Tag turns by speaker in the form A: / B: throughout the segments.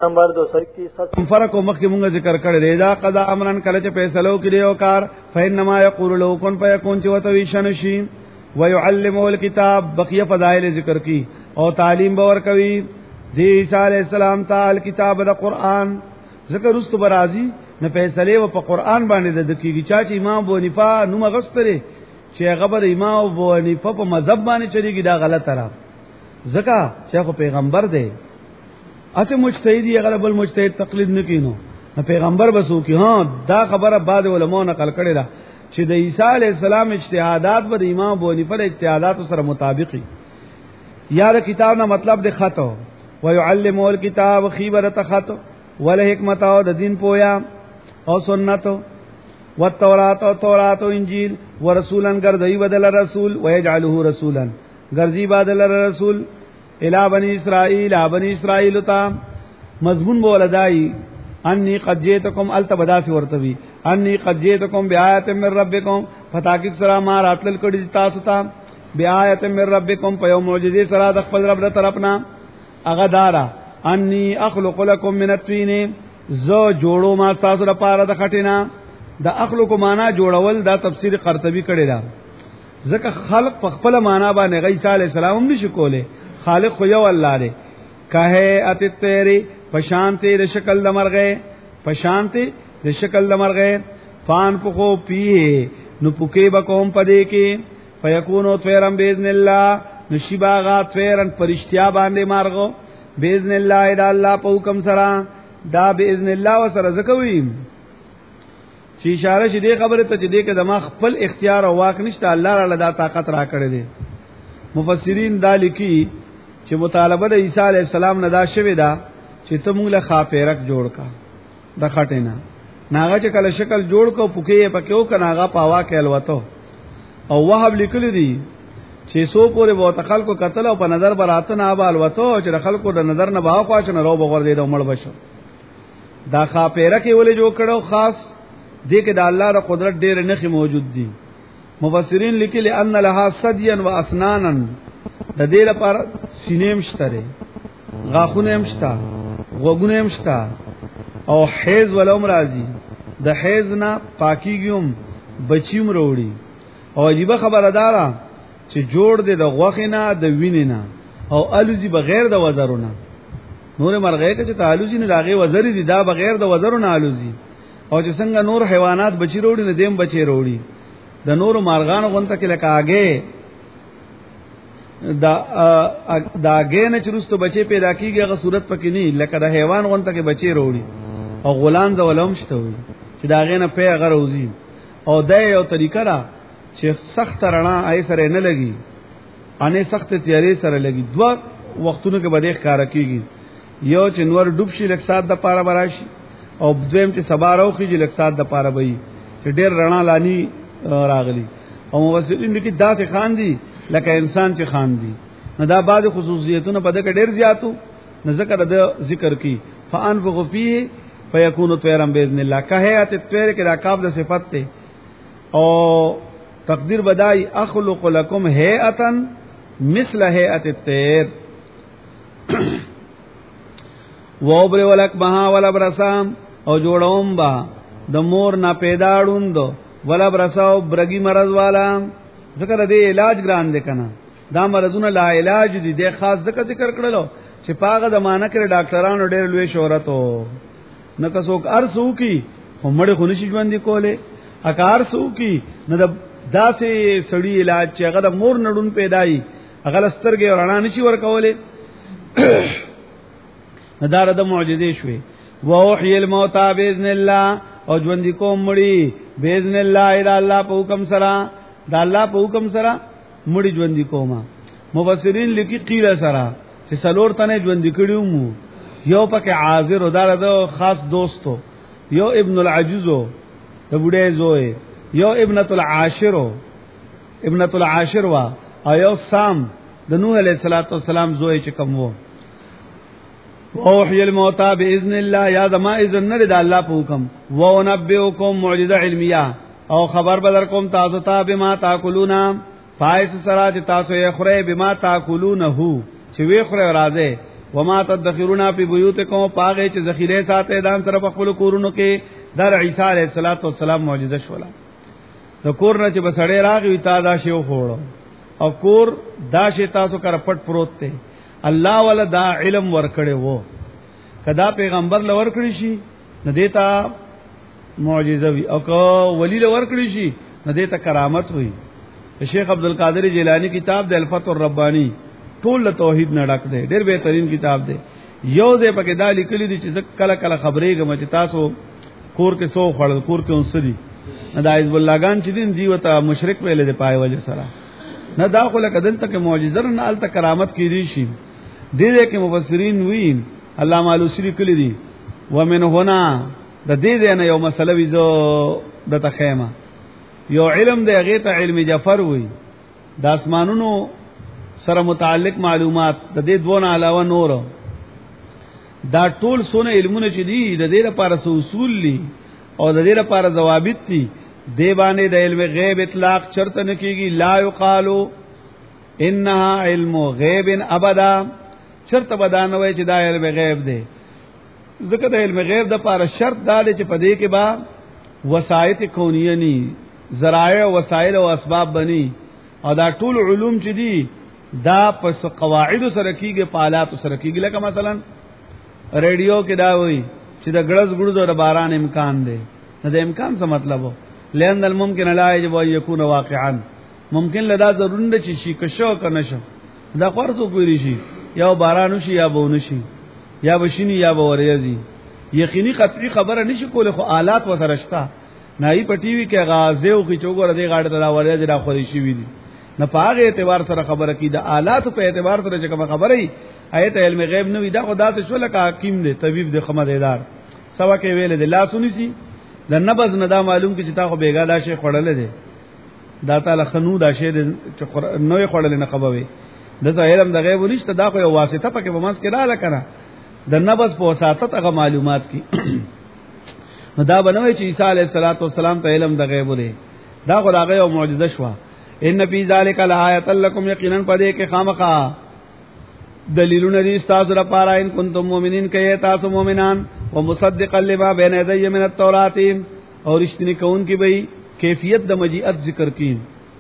A: نمبر 221
B: فرق مخکې مونږ ذکر کړی دی دا قضا امرن کله چې فیصلو کړي او کار فینما یقول له کن فیکون چې وتوی شنشي ويعلمه الكتاب بقیه فضائل ذکر کی او تعلیم باور کوي دی عیسی علی السلام تعالی کتاب د قران ذکر است برازي نه فیصله و په قران باندې د کیږي چې امام ابو حنیفه نو مغستره چې غبر امام ابو حنیفه په مذهب باندې چلیږي دا غلطه را ځکه چې پیغمبر دی اته مجتهدی غلب المجتهد تقلید نکینو نو پیغمبر بسو کی ها دا خبره بعد علماء نقل کړي دا چې د عیسی علی السلام اجتهادات به امام ابو حنیفه د اجتهادات سره مطابقي یار کتاب نه مطلب د خطو ويعلمه الكتاب خبره خطو ول حکمت او د دین پویا او سنت او تورات او تورات او انجیل ورسولن ګرځي بدل رسول ويجعله رسولا ګرځي بدل رسول الى بني اسرائیل تا مضمون بولدای انی قد جئتکم التبدا فی ورتوی انی قد جئتکم بیاات من ربکم فتاکید سرا ما راتل کړي تاسو ته بیاات من ربکم په یو معجزه سره د خپل رب د طرفنا اغدارا انی اخلق لكم من الطين زو جوړو ما تاسو لپاره د خټینا د اخلق معنا جوړول دا تفسیر قرطبی کړي دا ځکه خلق په خپل معنا باندې عیسی علی السلام هم نشي کوله خالق خو یو الله دی کہے ات تیری پشانتی د شکل د مرغه پشانتی د شکل د مرغه فان پخو پیه نو پوکې بکوم پدې کې فیکونو طیرن باذن الله نشیباغا طیرن پرشتیا باندې مارغو باذن الله دا الله په حکم سره دا باذن الله وسره زکوي چې اشاره شې دې خبره ته چې دې کې دماغ خپل اختیار او واک نشته الله تعالی دا طاقت را کړی دی مفسرین دا لیکي چې مطالبه د عیسی علی السلام نه دا شوی دا چې ته موږ له خاپیرک جوړ کا د خټینا ناغه چې کله شکل جوړ کو پوکې پکېو کناغه پاوا کې الوتو او وهب لیکل دي چې سو پورې وو تخلکو قتل او په نظر براته نه ابال وتو چې خلکو د نظر نه باغ پاچنه رو بغور دی د مړ بشو دا خاپیرک ولې جوړ کړو خاص دې کې د الله د قدرت ډېر نخي موجود دي مفسرین لیکلي ان لها صديا واسنانا د دې لپاره سینېم شته غاخونه هم شته غوګونه هم شته او حیز ولوم راځي د حیز نه پاکیګم بچیم وروړي او عجیب خبردارا چې جوړ دې د غوخینه د وینینا او الوزی بغیر د وزرونه نور مرغې ته چې تعالوزی نه راغي وزر دي دا بغیر د وزرونه الوزی او چې څنګه نور حیوانات بچی وروړي نه دیم بچی وروړي د نور مارغانو غونته کې لکه اگې دا اگې نه چرستو بچي پیدا کیږي هغه صورت پکې نه لکه د حیوان غونته کې بچي وروړي او غلان د ولوم شته وي چې دا غې نه په هغه روزي او د یو طریقه را چې سخت رڼا آی سره نه لګي انې سخت تیارې سره لګي دوه وختونو کې بده ښکارا کیږي یو چې نور ډوب شي لکه سات د پاره براشي او دویم چې سبا راوخیږي لکه سات د پاره وي چې ډېر رڼا لانی راغلی او مفسرین دې داسې خان دي لکه انسان چې خان دي نو دا بعض خصوصیتونه په دغه ډېر زیاتو نه ذکر د ذکر کی فانفخ فيه فيكون طيرا باذن الله کهیات الطير کې راکاب د صفت ته او تقدیر بدای اخلق لكم هيئه مثل هيئه الطير وابر ولک مها ولا برسام او جوړوم با د مور نه پیداړوند ولا برساو برګي مرض والا ذکر دې علاج ګران دې کنه دا مرزونه لا علاج دي د خاص ذکر کړلو چې پاغه د مانه کې ډاکټرانو ډېر لوی شهرت او نه کڅوک ارسو کی همړې خونشي ژوند کوله اکار سو کی نه د داسې سړی علاج چې هغه د مور نډون پیدای هغه لسترګې ورانه نشي ورکوله ندار د معجزې شوي ووحي الموتى باذن الله او ژوند کوم مړي باذن الله اذا الله په حکم سره دا الله په حکم سره مړي ژوند کوما مفسرین لیکي قیل سره چې سلور تنه ژوند کړیو مو یو پکې عاذر ودار د خاص دوستو یو ابن العجوزو د بډې زوی یو ابنه العاشر وا او یو سام د نوح علیہ السلام زوی چې کوم وو وحی الموتى باذن الله یا دما اذن نه د الله په حکم و نبئکم معجزه علمیه او خبر بدر کوم تاسو ته بما تاکلون فایس سره چې تاسو یې خورئ بما تاکلونه چې وی خورئ راځي وما تدخرون فی بیوتکم پاغه چې ذخیره ساته دان طرف خپل کورونو کې در عیسی علیه السلام معجزه شولا د کور نه چې بسړې راغی تا دا شی خوړو او کور دا شی تاسو کر پټ پروت ته الله ولا دا علم ورکړي وو کدا پیغمبر لور کړی شي نه دیتا معجزه وی او کو ولی لور کړی شي نه دیتا کرامت وی شیخ عبد القادر جیلانی کتاب د الفتح الربانی ټول توحید نه ډک دی ډېر بهترین کتاب دی یو ځای پکې دا لیکلی دی چې کله کله خبرې غم چې تاسو کور کې سو خړل کور کې انسدي نه د حزب الله ګان چې دین دی وته مشرک ویلې دی پای وجه سره نه دا خو لکه دلته کې معجزه نه الته کرامت کې دي شي دې کې مفسرین وین علامه علوسی کلی دی ومن هنا د دې نه یو مسله ویزو د تخیمه یو علم دی هغه ته علم جعفر وی د اسمانونو سره متعلق معلومات د دې دوه علاوه نور دا ټول سونه علمونه چې دي د دې لپاره اصول دي او د دې لپاره ضوابط دي دی باندې د علم غیب اطلاق چرته نه کیږي لا یقالو انها علم غیب ابدا شرط بدانه وای چې دا علم غیب دی ځکه د علم غیب د لپاره شرط دا دی چې پدې کې با وسایط کونیه ني ذرایع وسایل او اسباب بني او دا ټول علوم چې دي دا پس قواعد سره کیږي په آلات سره کیږي لکه مثلا ریډیو کې دا وایي چې د ګړز ګړز او د باران امکان دی نه د امکان څه مطلب وو لئن الممکن لا یجب ان یکون واقعا ممکن لدا ضروري نه چې شي کشو کنه شو دا خورڅو کوي شي یا باران شي یا بونه شي یا بشینی یا بوریزي یقیني قطعي خبره نشي کوله خو آلات و سرشتہ نای په ټي وي کې غازه او کی چوغور دی غاړه ته ورې دا خوري شي وی دي نه پاغه اعتبار سره خبره کی د آلات په اعتبار سره چې کوم خبره ای ایت علم غیب نه وی دا خدا ته شو لکه حکیم دی طبيب دی خمدیدار سوا کې ویل دی لا سونی سي د نبض نه دا معلوم کی چې تا خو بیګا دا شی خړل دی دا تعالی خنو دا شی چې نوې خړل نه قبوي د علم د غیب نشته دا خو یو واسطه پکې په منځ کې را لکنه د نبض په واسطه هغه معلومات کی نو دا بنوي چې عیسی علیه السلام ته علم د غیب دی دا خو هغه یو معجزه شو ان فی ذلک لآیۃ لکم یقینا پدې کې خامخا دلیلونه دي تاسو لپاره ان کنتم مؤمنین کې تاسو مؤمنان ومصدقا لما بین یدی من التوراۃ اور رښتینی کون کی به کیفیت د مجیئت ذکر کین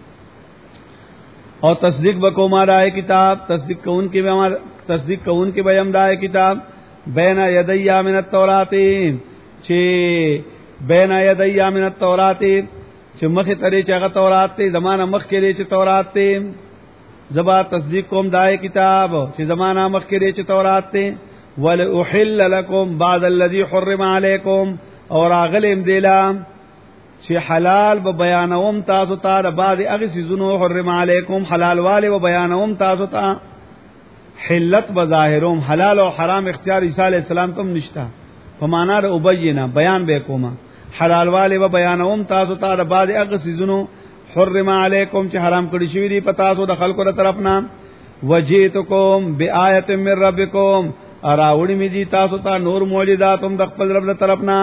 B: اور تصدیق بکوما رائے کتاب تصدیق کون کی به هم دای کتاب بین یدی من التوراۃ چې بین یدی من التوراۃ چې مخه ترې چې هغه تورات ته زمانہ مخ کې چې تورات ته زبا تصدیق کوم دای کتاب چې زمانہ مخ کې چې تورات ته ول احل لكم بعد الذي حرم عليكم اور اغلم دیلا چې حلال به بیانوم تاسو ته بعد هغه سيزونو حرم عليكم حلال والے به بیانوم تاسو ته حلت بظاهرهم حلال او حرام اختیار عیسی علیہ السلام تم نشتا په معنا د وبینا بیان به کومه حلال والے و بیانوم تاسو ته بعد هغه سيزونو حرم علیکم چې حرام کړی شوی دی پتا تاسو د خلکو تر طرفنا وجیتکم بیاات من ربکم اراوړی می دي تاسو ته نور معجزاتم د خپل رب تر طرفنا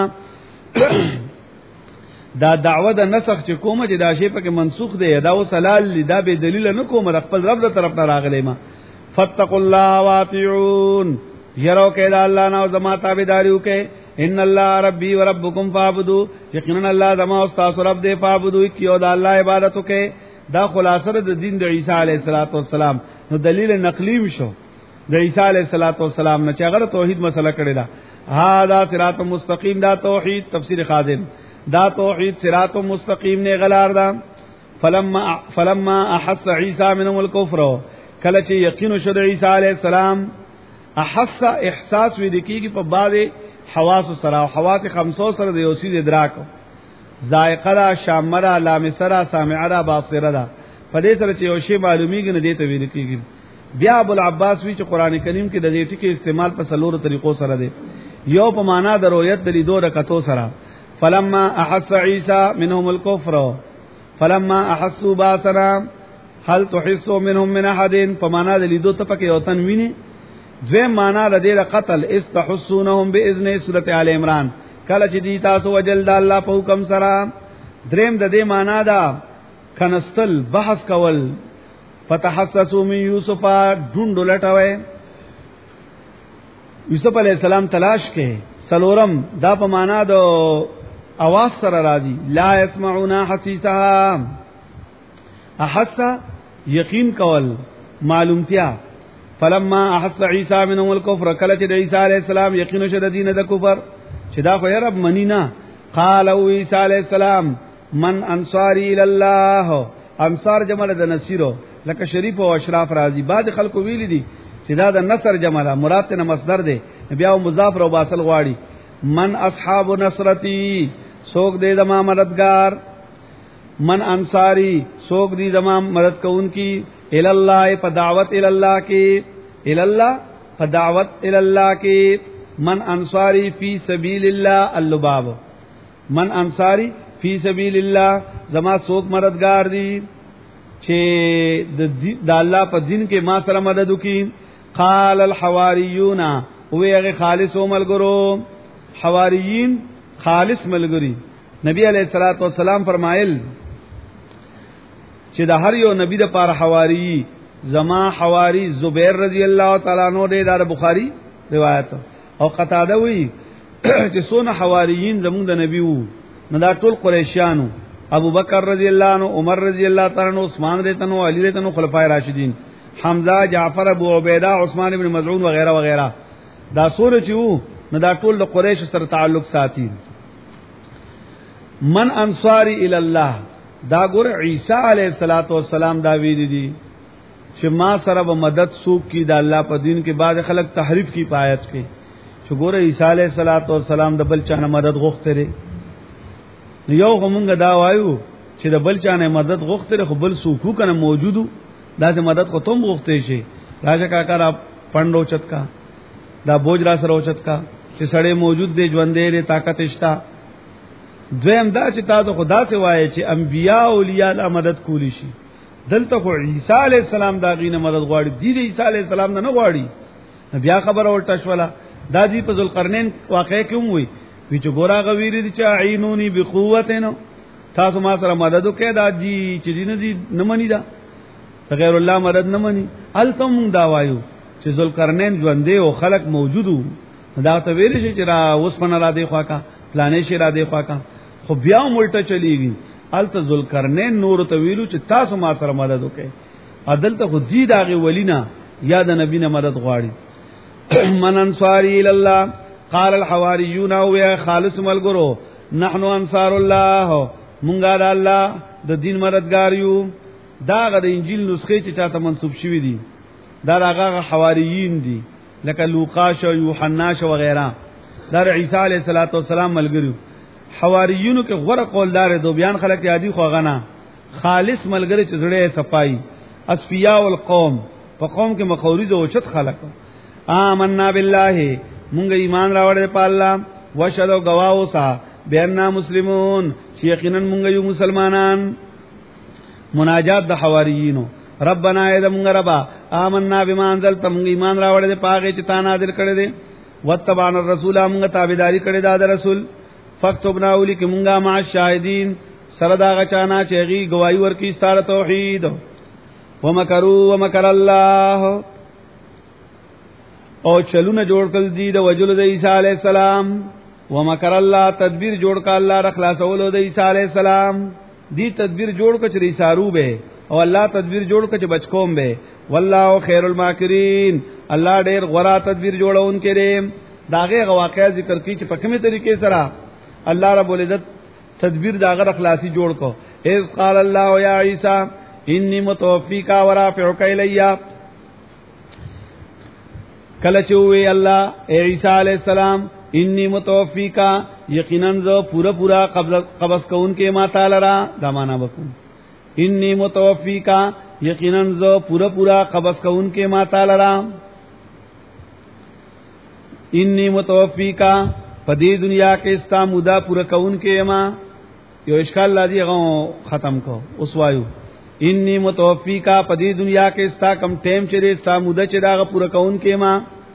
B: دا دعوه د نسخ چې کومه چې دا شی په منسوخ دی دا وسلال دا به دلیل نه کوم د خپل رب تر طرفنا راغلی ما فتقوا الله واطيعون یرو کې دا الله نه زما تابعداریو کې ان الله ربي وربكم فاعبدوا یقینا الله زما او تاسو رب دې فاعبدوا کیو دا الله عبادت وکي دا خلاصه د دین د عیسی علیه السلام نو دلیل نقلی شو د عیسی علیه السلام نه چې هغه توحید مسله کړی دا هاذا صراط مستقیم دا توحید تفسیر خازن دا توحید صراط مستقیم نه غلار دا فلما احس عیسی منهم الكفر کله چې یقین شو د عیسی علیه السلام احس احساس وې د کیږي په باندې حواس سره حواس 500 سره د یوسید ادراک ذائقه را شامره لامسره سامعه باصره ده په دې سره چې یو شی معلومیږي نه دی ته ویل کیږي بیا ابو العباس وی چې قران کریم کې د دې ټکی استعمال په سلور طریقو سره دی یو په معنا د رؤیت د لیدو رکعتو سره فلما احس عیسی منهم الكفر فلما احسوا باسنا هل تحسوا منهم من احد په معنا د لیدو ته پکې او تنوینه دوی معنا د دې قتل استحسونهم باذن سوره ال عمران کله چې دی تاسو وجل د الله په حکم سره دریم د دې معنا دا کنستل بحث کول فتحسسوا من یوسف ډوند لټوي یوسف علیہ السلام تلاش کې سلورم دا په معنا د اواز سره راځي لا يسمعون حسیسها احس یقین کول معلومتیا فلما احس عیسی منهم الكفر کله چې عیسی علیہ السلام یقین شد دین د کفر چې دا خو رب منینا قال عیسی علیہ السلام من انصاری الی الله انصار جمع د نصیرو لکه شریف او اشراف راضی بعد خلکو ویل دي چې دا د نصر جمع مراد ته مصدر دی بیا مضاف او باصل غواړي من اصحاب نصرتی سوق دې زما مددگار من انصاری سوق دې زما مدد کوونکی الی الله په دعوت الی الله کې الی الله په دعوت الی الله کې من انصاری فی سبیل الله اللباب من انصاری فی سبیل الله زما سوق مددگار دي چې د الله په دین کې ما سره مدد وکي قال الحواریون ویغه خالص ملګرو حواریین خالص ملګری نبی علیہ الصلوۃ والسلام فرمایل چې د هر یو نبی د پاره حواری زما حواری زبیر رضی الله تعالی عنہ د بخاری روایت او قتاده وی چې سونه حواریین زموږ د نبی وو نو دا ټول قریشیانو ابو بکر رضی الله عنه عمر رضی الله تعالی عنہ عثمان رضی الله عنه علی رضی الله عنه خلفای راشدین حمزه جعفر ابو عبیده عثمان ابن مظعون وغیرہ وغیرہ دا سورہ چې وو نو دا ټول د قریش سره تعلق ساتي من انصاری الی الله دا ګور عیسی علیہ الصلوۃ والسلام دا ویل دي چې ما سره به مدد سوق کی د الله په دین کې بعد خلک تحریف کی پایت کې چې ګور عیسی علیہ الصلوۃ والسلام د بل چانه مدد غوښته لري یو همغه دا وایو چې د بل چانه مدد غوښته لري خو بل سوق کنه موجودو دا چې مدد خو تم غوښته شي راځه کاکا را پندو چتکا دا بوج را سره اوچت کا چې سړی موجود دی ژوند دی طاقت شتا دویم دا چې تاسو خدا سے وایي چې انبیاء اولیاء له مدد کولی شي دلته خو عیسی علی السلام دا غینه مدد غواړي دی عیسی علی السلام نه غواړي بیا خبر اورټه شولا دا دی په ذوالقرنین واقع کوم وي چې ګورا غویر دي چې عینونی بقوتنو تاسو ما سره مدد وکړه دا دی چې دین دي نه منی دا غیر الله مدد نه منی التم دا وایو چې ذوالقرنین ژوند دی او خلق موجودو دا ته ویل شي چې را اوس پن را دی خواکا پلانې شي را دی خواکا خو بیا ملټه چلیږي الته ذوالقرنین نور ته ویلو چې تاسو ما سره مدد وکړئ عدل ته خو دې داغه ولینا یا د نبی نه مدد غواړي من انصاری الی الله قال الحواریون او خالص ملګرو نحنو انصار الله مونږه د الله د دین مددگار یو دا غ د انجیل نسخه چې چاته منسوب شوی دي دا هغه حواریین دي لکه لوقاش او یوحنا او وغیرہ دا عیسی علیہ الصلوۃ والسلام ملګریو حواریینو کې غوړه قولدار دو بیان خلک یادی خو غنا خالص ملګری چې زړه صفای اصفیاء القوم په قوم کې مخاورز او چت خلق آمنا بالله مونږ ایمان راوړل په الله وشهد گواو سا بیاننا مسلمون چې یقینا مونږ یو مسلمانان مناجات د حواریینو ربنا اذا مونږ ربا آمنا بما انزلت مونږ ایمان راوړل په هغه چې تا نازل کړی دی وتبعنا الرسول مونږ تابعداري کړی دا د رسول فاكتبنا اولئک مونږه مع الشاهدین سره دا غچانا چې غي گواہی ورکی ستاره توحید ومکروا ومکر الله او چلونه جوړ کړل دي د وجل د عیسی علی السلام ومکر الله تدبیر جوړ کړ الله را خلاصولو د عیسی علی السلام دی تدبیر جوړ کړ چې عیسی به او الله تدبیر جوړ کړ چې بچکوم به والله خیر الماکرین الله ډیر غورا تدبیر جوړون کړي داغه واقعا ذکر کی چې په کومه طریقې سره الله رب العزت تدبیر داغه اخلاصي جوړ کو اذ قال الله یا عیسی انی متوفیک و رافعک الیا کله چې وی الله عیسی علی السلام انی متوفیک یقینا ز پورا قبض کون کې ما تعالی را دا معنا وکم انی متوفیک یقینا ز پورا قبض کون کې ما تعالی را انی متوفیک پدې دنیا کې استا مودا پورا کون کې ما یو اشکال لادي غو ختم کو اوس وایو انی متوفیکا پدې دنیا کې استا کم ټیم چې استا مودا چې دا پورا کون کې ما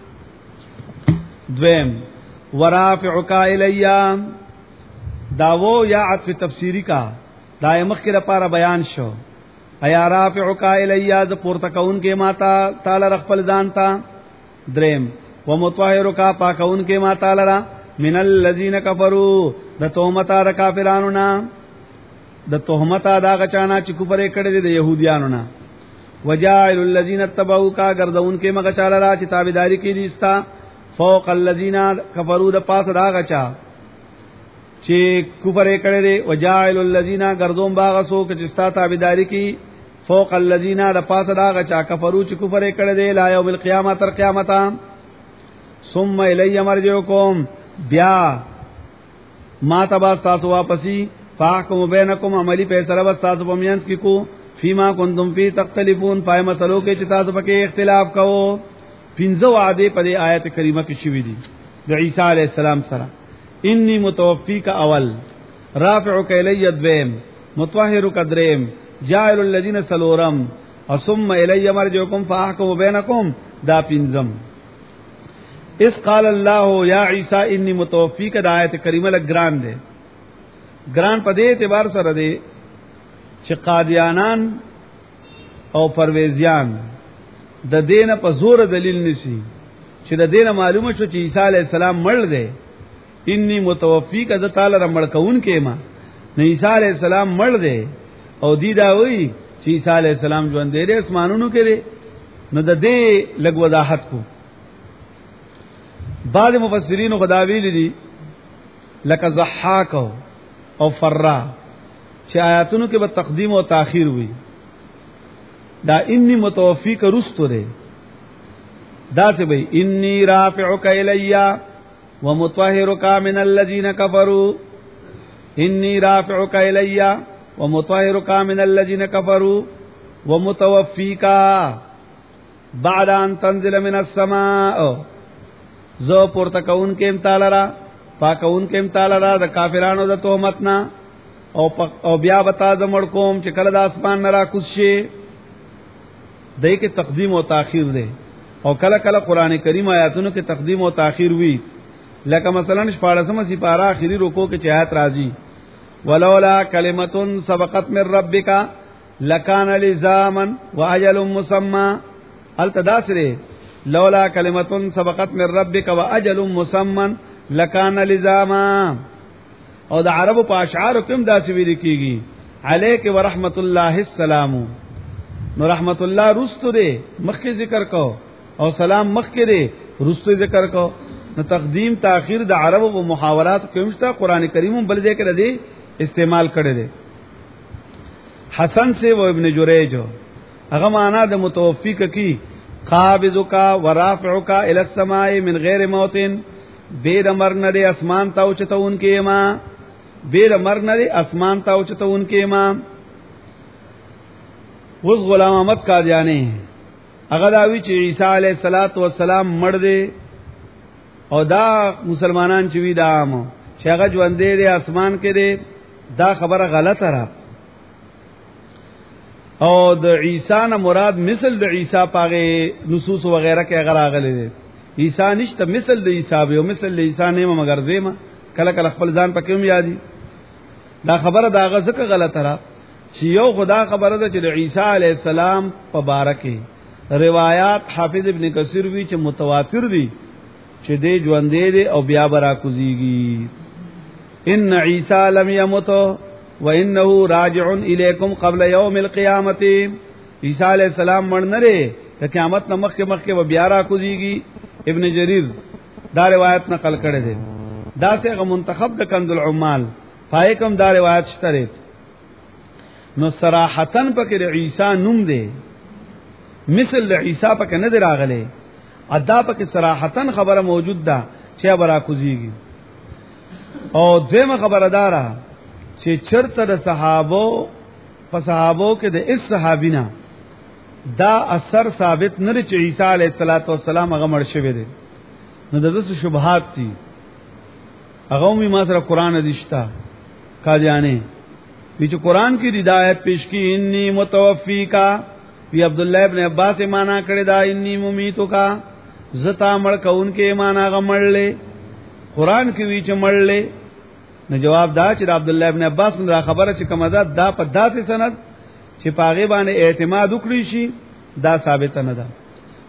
B: دویم ورافعک الیا داو یا عطف تفسیری کا دایمخ کې لپاره بیان شو ایا رافعک الیا ز پورته کون کې ما تا تعالی رخل ځانتا دریم ومطهرک پاکون کې ما تعالی را من الذین کفروا د تهمت د کافرانو نا د تهمت دا غچانا چې کوپر کړي د يهوديانو نا وجائل الذین اتبعوک گردون کې مغه چاله را چې تابعداري کې ديستا فوق الذین کفروا د پاس دا غچا چې کوپر کړي دي وجائل الذین گردون باغ سو چې ستا تابعداري کې فوق الذین د پاس دا غچا کفروا چې کوپر کړي دي لا یوم القیامت تر قیامت ثم الی مرجعکم بیا ما تبا تاسو واپسی فاحکم بینکم عملی فیصله بس تاسو په میانس کې کو فيما كنتم فی تختلفون پای مسلو کې چې تاسو پکې اختلاف کوو پنځه وعده په آیت کریمه کې شوې دي د عیسی علی السلام سره انی متوفیک اول رافعک الی الدویم مطهرک دریم جاعل الذین سلورم ثم الی مرجعکم فاحکم بینکم دا پنځم اس قال الله یا عیسی انی متوفیک د آیت کریمه لګران ده ګران په دې اعتبار سره ده چې قادیانان او پرویزیان د دین په زور دلیل نشي چې د دین معلومه شو چې عیسی علی السلام مړ دی انی متوفیک د تعالی رمړ کون کې ما نه عیسی علی السلام مړ دی او دی دا وی چې عیسی علی السلام ژوند دی اسمانونو کې دی نو د دې لګ وضاحت کو بعض مفسرین خدا ویل دي لکه ضحاک او فرا چې آیاتونو کې به تقدیم او تاخير وي دا انی متوفیک رستو ده دا څه وي انی رافعک الیا ومطهرک من الذین کفروا انی رافعک الیا ومطهرک من الذین کفروا ومتوفیک بعد ان تنزل من السماء زو پورته کون کې امتالرا پاکون کې امتالرا د کافرانو د تهمتنا او بیا بتا زمړ کوم چې کله د اسمان نه را کوشي دای کې تقدیم او تاخير ده او کله کله قران کریم آیاتونو کې تقدیم او تاخير وی لکه مثلا 14 سپاره اخیری رکو کې آیات راځي ولولا کلمه سبقت من ربک لکان لزاما واجل مسمى التداسره لولا کلمه سبقت من ربک واجل مسمى لکان لزاما او د عربو په اشعار کوم داسې ویل کیږي علیک ورحمت الله السلام نو رحمت الله رستو دے مخکې ذکر کو او سلام مخکې دے رستو ذکر کو نو تقدیم تاخير د عربو په محاورات کومستا قران کریم بل ذکر دی استعمال کړي دي حسن سے و ابن جریج هغه معنا د متوفیک کی قابضک ورافعک الی السماء من غیر موت بیر مرن دے اسمان تا اوچتون کې ما بیر مرن دے اسمان تا اوچتون کې ما اوس غلام احمد قادیانی هغه دا وی چې عیسی علیه السلام مړ دی او دا مسلمانان چې وی دا چې هغه ژوند دی اسمان کې دی دا خبره غلطه را او د عیسی نه مراد مثل د عیسی پاغه نصوص وغیرہ کې هغه راغلي دي عیسی نشته مثل د عیسی به او مثل د عیسی نه مگر زېما کله کله خپل ځان پکې هم یادي دا خبره دا غزه غلطه را چې یو خدا خبره ده چې د عیسی علی السلام په باره کې روایت حافظ ابن کثیر وی چې متواتر دي چې دې ژوند دي او بیا برا کوزيږي ان عیسی لم يمت وانه راجع الیکم قبل یوم القیامت عیسی علی السلام مړ نه لري د قیامت نه مخکې و بیا را کوزيږي ابن جریر دا روایت نقل کړی دی دا څنګه منتخب د کنز العمال فایکم دا روایت شته نو صراحتن پکې د عیسی نوم دی مثل د عیسی پکې نه دی راغلی ادا پکې صراحتن خبره موجود ده چې برا کوزيږي او دغه خبردارا چې چرته د صحابه په صحابه کې د اس صحابینا دا اثر ثابت نه چې عیسی علیه السلام هغه مړ شوی دی نو دغه شبهات دي هغه می ما سره قران دشتا قادیانی چې قران کې ہدایت پیش کی انی متوفیکا وی عبد الله ابن عباس معنا کړی دا انی ممیتو کا زتا مړ کون کې معنا غمړلې قران کې وی چې مړلې نو جواب دا چې عبد الله ابن عباس دا خبره چې کومه ده دا په داسې سند چې پاغه باندې اعتماد وکړي شي دا ثابت نه ده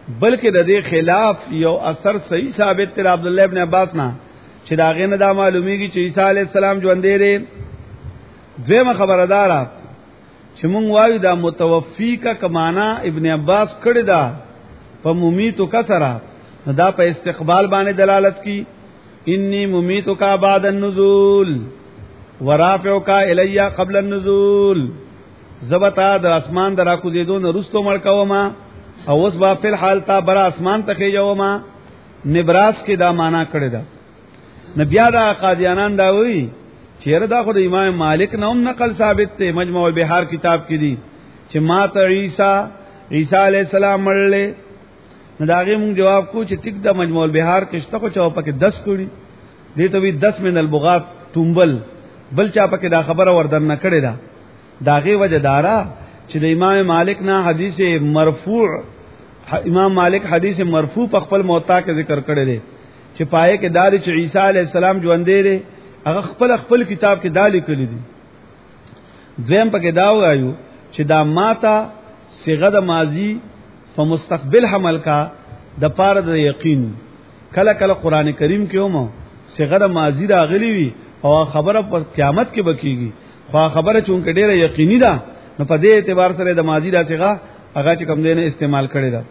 B: بلکې د دې خلاف یو اثر صحیح ثابت تر عبد الله ابن عباس نه چې دا غنه دا معلومیږي چې عیسی علی السلام ژوند دی. دویمه خبردارا چې مونږ وایو دا متوفی کا کمانا ابن عباس کړی دا په ممیتو کسرا دا په استقبال باندې دلالت کی انی ممیتو کا بعد النزول ورافعک الی قبل النزول زبتا د اسمان درا کو زیدون رستو مړکوما او اوس با فل حال تا برا اسمان ته خېجوما نبراس کې دا معنا کړی دا نبیا دا قادیانان دا وی چیرې دا خو د امام مالک نوم نقل ثابت ته مجموع البحار کتاب کې دي چې ما ته عیسی علی السلام مړلې نو داغه مونږ جواب کو چې ټیک د مجموع البحار کې شته کو چا پکې 10 کړي دې ته وی 10 من البغات تومبل بل چا پکې دا خبره وردن نه کړي دا داغه وجه دارا چې د امام مالک نه حدیث مرفوع امام مالک حدیث مرفوع په خپل موطا کې ذکر کړی دی چې پائے کې دار چې عیسی علی السلام ژوند دی هغه خپل کتاب کې دالی کړی دي. دویم پکې دا وایو چې دا ماتا صيغه د ماضی په مستقبل حمل کا د پاره د یقین کله کله قران کریم کې هم صيغه د ماضی راغلی وي او خبره پر قیامت کې بکیږي خو خبره چونکه ډیره یقیني ده نو په دې اعتبار سره د ماضی د صيغه هغه چې کوم دینه استعمال کړی ده.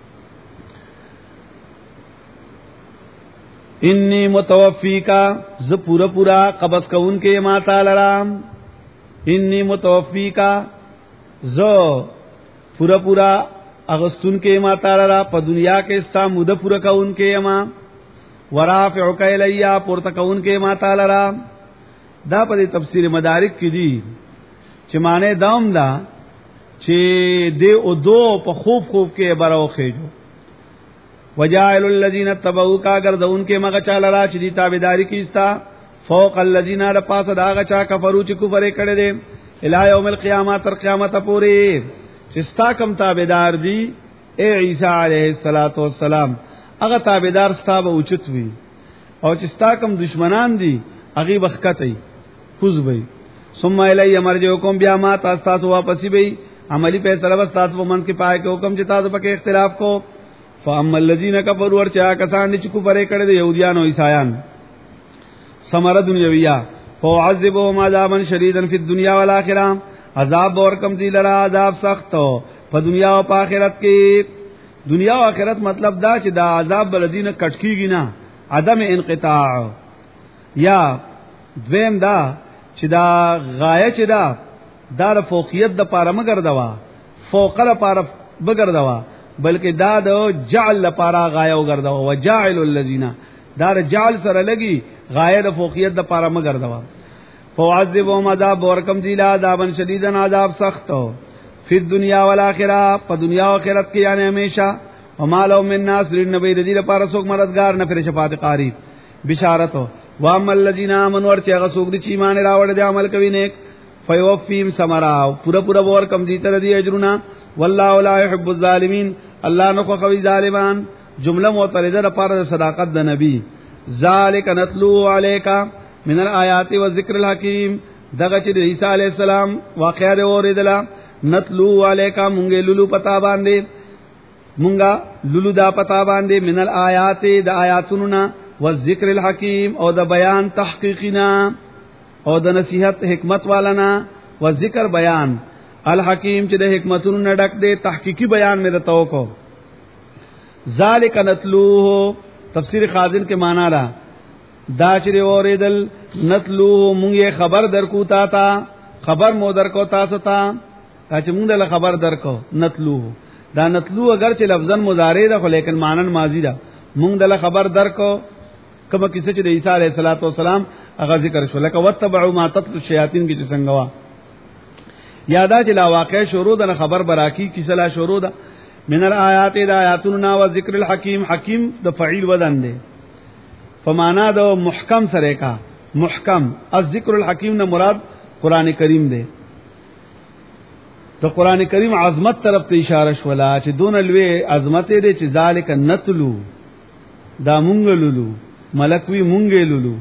B: انی متوفیکا ز پورا قبض کون کې ما تعالی رام انی متوفیکا ز پورا اغستون کې ما تعالی را په دنیا کې ستا مود پورا کون کې ما ورافعک الیا پورته کون کې ما تعالی را دا په تفسیر مدارک کې دي چې معنی دام دا چې دې او دو په خوب کې براوخه جو وجائل الذين اتبعوك اگر دون کې مغه چاله را چې دي تابعداري کیستا فوق الذين لپاس داغه چا کفرو چې کفر کړي دي الى يوم القيامه تر قیامت پورې چې ستا کم تابعدار دي اے عیسی علیه السلام هغه تابعدار ستا به اوچت وي او چې ستا کم دشمنان دي هغه بخکته فوز وي ثم الی مرجعکم بیا ما تاسو واپس وي عملی په سره بس تاسو ومن کې پای کې حکم چې تاسو پکې اختلاف کو فاما الذين كفروا ورچا کسان چې کفر کړي دي يهوديان او عیسایان ثمره دنیویہ فعذبهم عذابا شديدا في الدنيا والاخره عذاب اور کم دی لرا عذاب سخت په دنیا او په آخرت کې. دنیا او آخرت مطلب دا چې دا عذاب بلدینه کټکیږي نه عدم انقطاع یا دویم دا چې دا غایه چې دا د فوقیت د پاره مگر دوا فوق د پاره بغیر دوا بلکې دا د جعل لپاره غایه وګرځاو او جاعل الذین دا جعل سره لګي غایه د فوقیت د پاره مگر دوا فعذبهم عذاب ورکم ذیلا عذابا شدیدا عذاب سخت فی الدنیا والآخرہ په دنیا او آخرت کې یعنی همیشه وما لهم من ناصر نبی رضی لپاره څوک مددگار نه پر شفاعت قاری بشارت واما الذین آمنوا ورچ هغه څوک چې ایمان راوړ دي عمل کوي نیک فیوفیم ثمرا پورا ورکم دي تر دي اجرنا والله لا يحب الظالمین الله نو خوي ظالمان جمله معترضه لپاره صداقت د نبی ذالک نتلو علیک من الآیات والذکر الحکیم دغه چې عیسی علی السلام واقعه اوریدلا نتلو علیک مونږه لولو پتا باندې مونږه لولو دا پتا باندې من الآیات د آیاتونو والذکر الحکیم او د بیان تحقیقنا او د نصیحت حکمت والانا والذکر بیان الحکیم چې د حکمتونو نه ډک دی تحقیقی بیان مې د توکو ذالک نتلوه تفسیر خازن کې معنا را دا چې اوریدل نتلوه مونږه خبر درکو تا خبر مو درکو تاسو ته چې مونږ له خبر درکو نتلوه دا نتلو اگر چې لفظن مضارع ده خو لیکن مانن ماضی ده مونږ له خبر درکو کما کیسه چې د عیسی علیه السلام هغه ذکر شو لکه وتبعوا ما تتلو الشیاطین کې چې څنګه وا یادا چې لا واقع شروع ده خبر براکی کیسه لا شروع ده من الآیات د آیاتنا و ذکر الحکیم حکیم د فعیل ودان ده فمانا د محکم سره کا محکم الذکر الحکیم نه مراد قران کریم ده تو قران کریم عظمت طرف ته اشاره شولا چې دون لوی عظمت دې چې ذالک نتلو دا مونږ لولو ملکوی مونږ لولو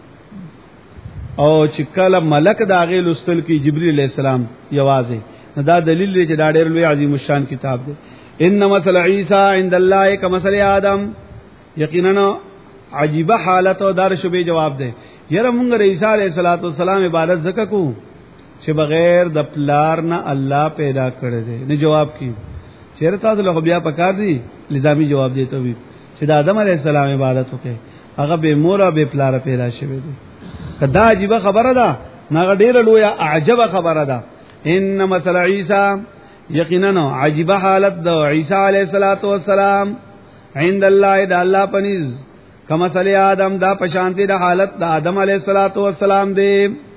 B: او چې کله ملک دا غي لستل کی جبرئیل علیہ السلام یوازې دا دلیل دی چې دا ډېر لوی عظیم الشان کتاب دی ان مثل عیسی عند الله کمثل آدم، یقینا عجیبه حالت او دار شوبې جواب ده. یره مونږ عیسی علیه السلام عبادت زکه کو چې بغیر د پلار نه الله پیدا کړی دی. نه جواب کی چیرې تاسو له بیا پکار دي لزامی جواب دی ته وی چې د آدم علیه السلام عبادت وکړي هغه به مور او به پلار پیدا شوی دی. کدا عجیبه خبره ده نه ډیره لوی عجبه خبره ده. ان مثل عیسی یقینا عجیبه حالت د عیسی علیه السلام عند الله د الله پنیز کمثل آدم دا پشانتی د حالت د آدم علیه السلام دی.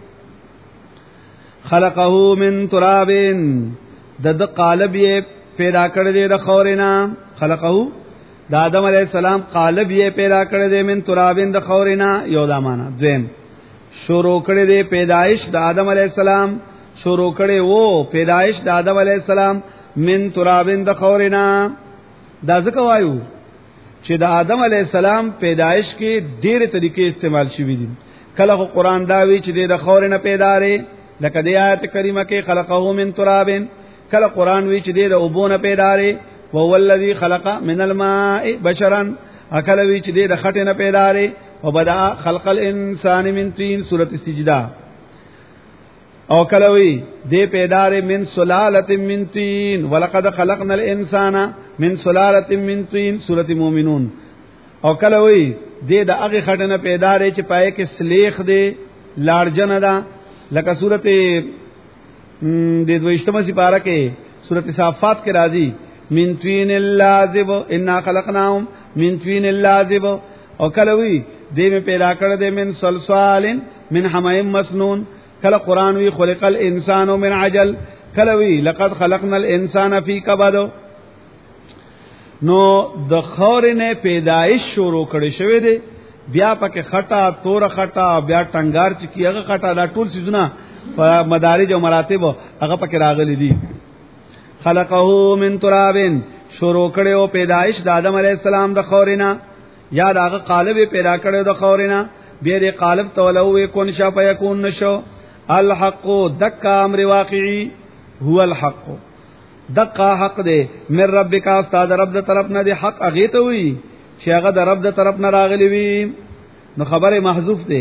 B: خلقه من تراب د قالب یې پیدا کړی دی د خورینا. خلقه د آدم علیه السلام قالب یې پیدا کړی دی من تراب د خورینا. یو دا معنا. دویم شروع کړی دی پیدایش د آدم علیه السلام، شروع کړي وو پیدایش د آدم علیه السلام من تراب د خورینا. دا ځکه وایو چې د آدم علیه السلام پیدایش کې ډېر طریقې استعمال شوې دي. کله قرآن دا وی چې د خورینه پیدا لري لکه د آیت کریمه کې خلقه من تراب، کله قرآن وی چې د اوبونه پیدا لري وهو الذی خلق من الماء بشرا، اکل وی چې د خټه نه پیدا لري وبدا خلق الانسان من طین سورۃ السجدہ، او کلوی دے پیدار من سلالت من طین ولقد خلقنا الانسان من سلالت من طین سورۃ مومنون، او کلوی دے د هغه خټنه پیدار چې پای کې سلیخ دے لارجن دا لکه سورۃ د 22 سپاره کې سورۃ صافات کې راځي من طین اللازب انا خلقناهم من طین اللازب، او کلوی دے میں پیدا کړ دے من صلصال من حمیم مسنون، کله قران وی خلق الانسان من عجل، کله وی لقد خلقنا الانسان فی کبد. نو د خورنه پیدایش شروع کړي شوی دی، بیا پکې خټه تور خټه بیا ټنګار چې کیغه خټه دا ټول سيزونه په مدارج او مراتب هغه پکې راغلي دي. خلقه من تراب شروع کړي پیدایش د آدم علی السلام د خورنه، یا داغه قالب پیدا کړي د خورنه، بیا دې قالب تولو کون شا فیکون نشو. الحق دک امر واقعی هو الحق، دک حق دے من ربک استاد رب د طرف نه دی حق اغه ته وی چې هغه د رب د طرف نه راغلی وی، نو خبره محذوف دی.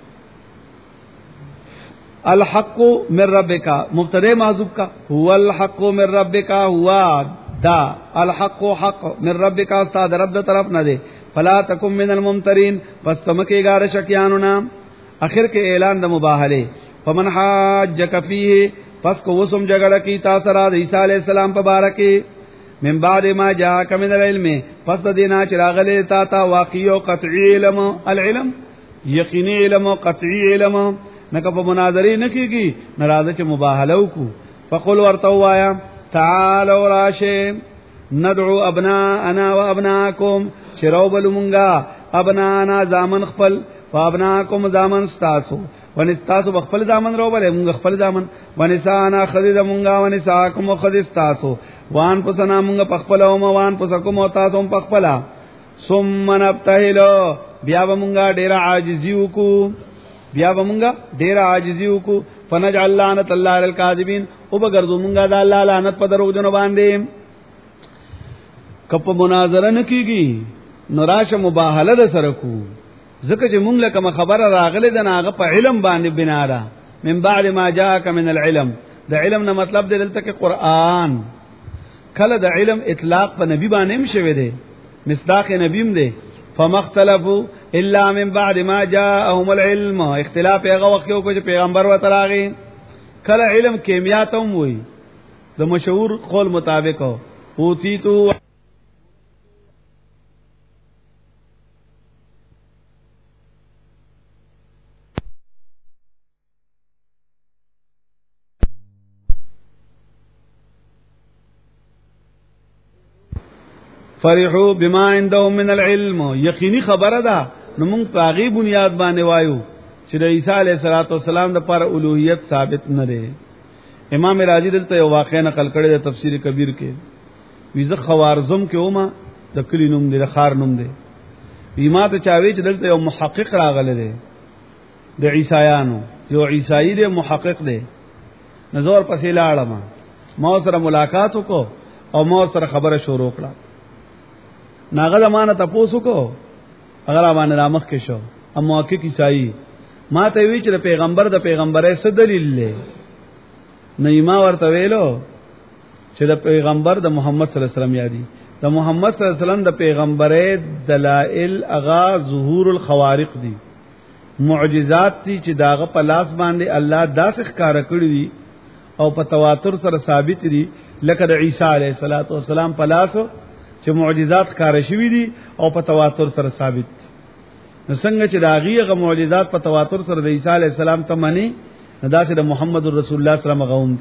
B: الحق من ربک مبتدا محذوف کا هو الحق من ربک هو دا الحق حق من ربک استاد رب د طرف نه دی. فلا تکم من الممترین پس تمکه گار شکیانو نام. اخر کې اعلان د مباهله فمن حاجک فیه پس کو وسم جګړه کی تاسو را د عیسی علی السلام په باره کې من بعد ما جاءک من العلم پس د دینا چراغله تا تا واقعي او قطعی علم، العلم یقینی علم او قطعی علم نه په مناظره نه کیږي ناراضه چې مباهله وکړو. فقل ورته وایا تعالوا راشه ندعو ابناءنا وابناءکم چرو بلمونگا ابناءنا زامن خپل وابناءکم زامن ستاسو ونستاسو بخپل زامن رو بلے مونږ خپل زامن ونسانا خدید مونږه ونساکم خدید ستاسو وان پسنا مونږ پخپل او وان پسکم او تاسو پخپل ثم نبتهل بیا مونږه ډیر عاجزی وکو بیا مونږه ډیر عاجزی وکو فنجعل لعنت الله علی الکاذبین او بغردو مونږه د الله لعنت په درو جن باندې. کپ مناظره نکیږي نراشه مباهله د سره کو ځکه چې مونږ لکه خبره راغله د ناغه په علم باندې بنا ده. من بعد ما جاءك من العلم، د علم نه مطلب دی دلته کې قران. کله د علم اطلاق په نبی باندې هم شوی دی، مصداق نبیم دی. فمختلفوا الا من بعد ما جاءهم العلم، اختلاف هغه وخت کې چې پیغمبر و تراغي. کله علم کیمیا ته وي د مشهور قول مطابق اوتیتو فرحوا بما عندهم من العلم، یقینی خبره ده. نو موږ پاغي بنیاد باندې وایو چې د عیسی علیه السلام د پر الوهیت ثابت نه ده. امام رازی دلته یو واقعا نقل کړی د تفسیر کبیر کې، ویزه خوارزم کې اومه د کلی نوم دی، د خار نوم دی. ایما ته چاوي چې دلته یو محقق راغله دی د عیسایانو، یو عیسائی دی محقق دی. نظر پسې لاړم، ما سره ملاقات وکړو او مور سره خبره شروع کړه. ناغه زمانه تاسو کو اگر باندې رامخ کې شو اما کې کیسای ما ته وی چې پیغمبر د پیغمبري څه دلیل لې نه ما ورته ویلو چې د پیغمبر د محمد صلی الله علیه وسلم یادي د محمد صلی الله علیه وسلم د پیغمبري دلائل اغا ظهور الخوارق دي معجزات دي چې داغه په لاس باندې الله داسې ښکارا کړی دي او په تواتر سره ثابت دي لکه د عیسی علیه السلام په لاس چې معجزات ښکارا شوي دي او په تواتر سره ثابت دي. نو څنګه چې داغه معجزات په تواتر سره د عیسی علیه السلام ته منی دا چې د محمد رسول الله صلی الله علیه وسلم غووم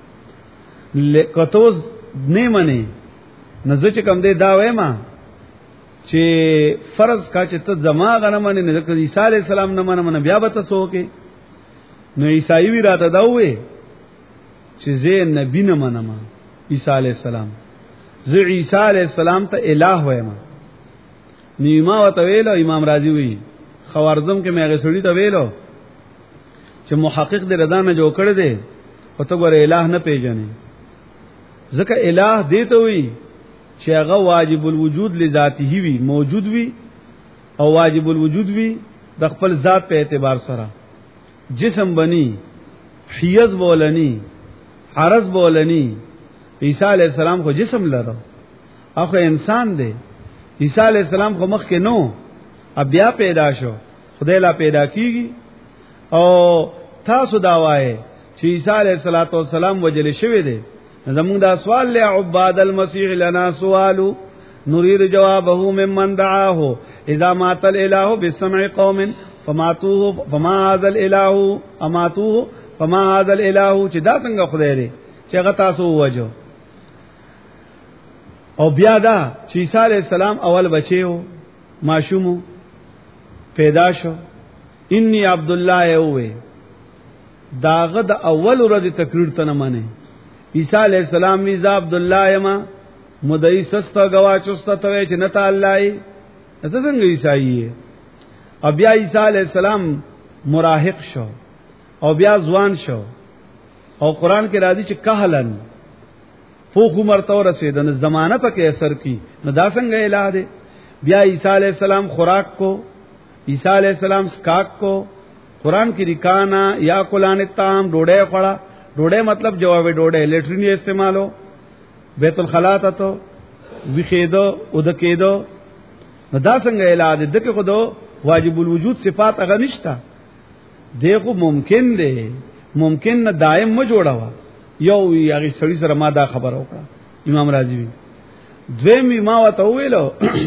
B: کتوز نه منی نزه چې کوم دی دا وایم چې فرض کا چې ته زما غنه منی نه د عیسی علیه السلام نه منه بیا به تاسو کې نو عیسی وی راته دا وې چې زه نبی نه منم عیسی علیه السلام زه عیسی علیه السلام ته الہ وایم. نیما وته ویلو امام رازی وی خوارزم کې مې غسړی ته ویلو چې محقق دې رضا نه جوړ کړی دی او ته ګوره الہ نه پیژنې ځکه الہ دې ته وی چې هغه واجب الوجود لذاته وی موجود وی او واجب الوجود وی د خپل ذات په اعتبار سره جسم بنی حیز بولنی عرض بولنی. عیسی علیہ السلام کو جسم لرو اخو انسان دی عیسی علیہ السلام کو مخ کې نو بیا پیدا شو خدای لا پیدا کیږي او تاسو دا وایي چې عیسی علیہ السلام وجل شوی دی. زموږ دا سوال له عباد المسیح لنا سوال نريد جوابه ممن دعاه اذا مات الاله بسمع قوم فماتوه فما هذا الاله اماتوه فما هذا الاله چې دا څنګه خدای دی چې هغه تاسو وجو. او بیا دا چې عیسی علیہ السلام اول بچیو ماشومو پیدا شو انی عبد الله اوه داغه د اول ورځ تقریر ته نه مانه عیسی علیہ السلام وی ز عبد الله یما مدعی سستا گوا چستا ته چې نتا الله ای ته څنګه عیسی او بیا عیسی علیہ السلام مراهق شو او بیا ځوان شو او قران کې راځي چې کهلن فوق عمر تو رسیدن زمانہ پکې اثر کی نو دا څنګه الہ دی. بیا عیسی علیہ السلام خوراک کو عیسی علیہ السلام سکاک کو قران کې ریکانا یا کلان تام ډوډۍ خړه ډوډۍ مطلب جواب ډوډۍ لیټرین استعمالو بیت الخلا ته وخیدو او د کېدو نو دا څنګه الہ دی دغه خو دو واجب الوجود صفات هغه نشتا دغه ممکن دی ممکن نه دائم م جوړاوه یو هغه سړی سره ما دا خبر وکړه امام رازی دویم ما وته ویلو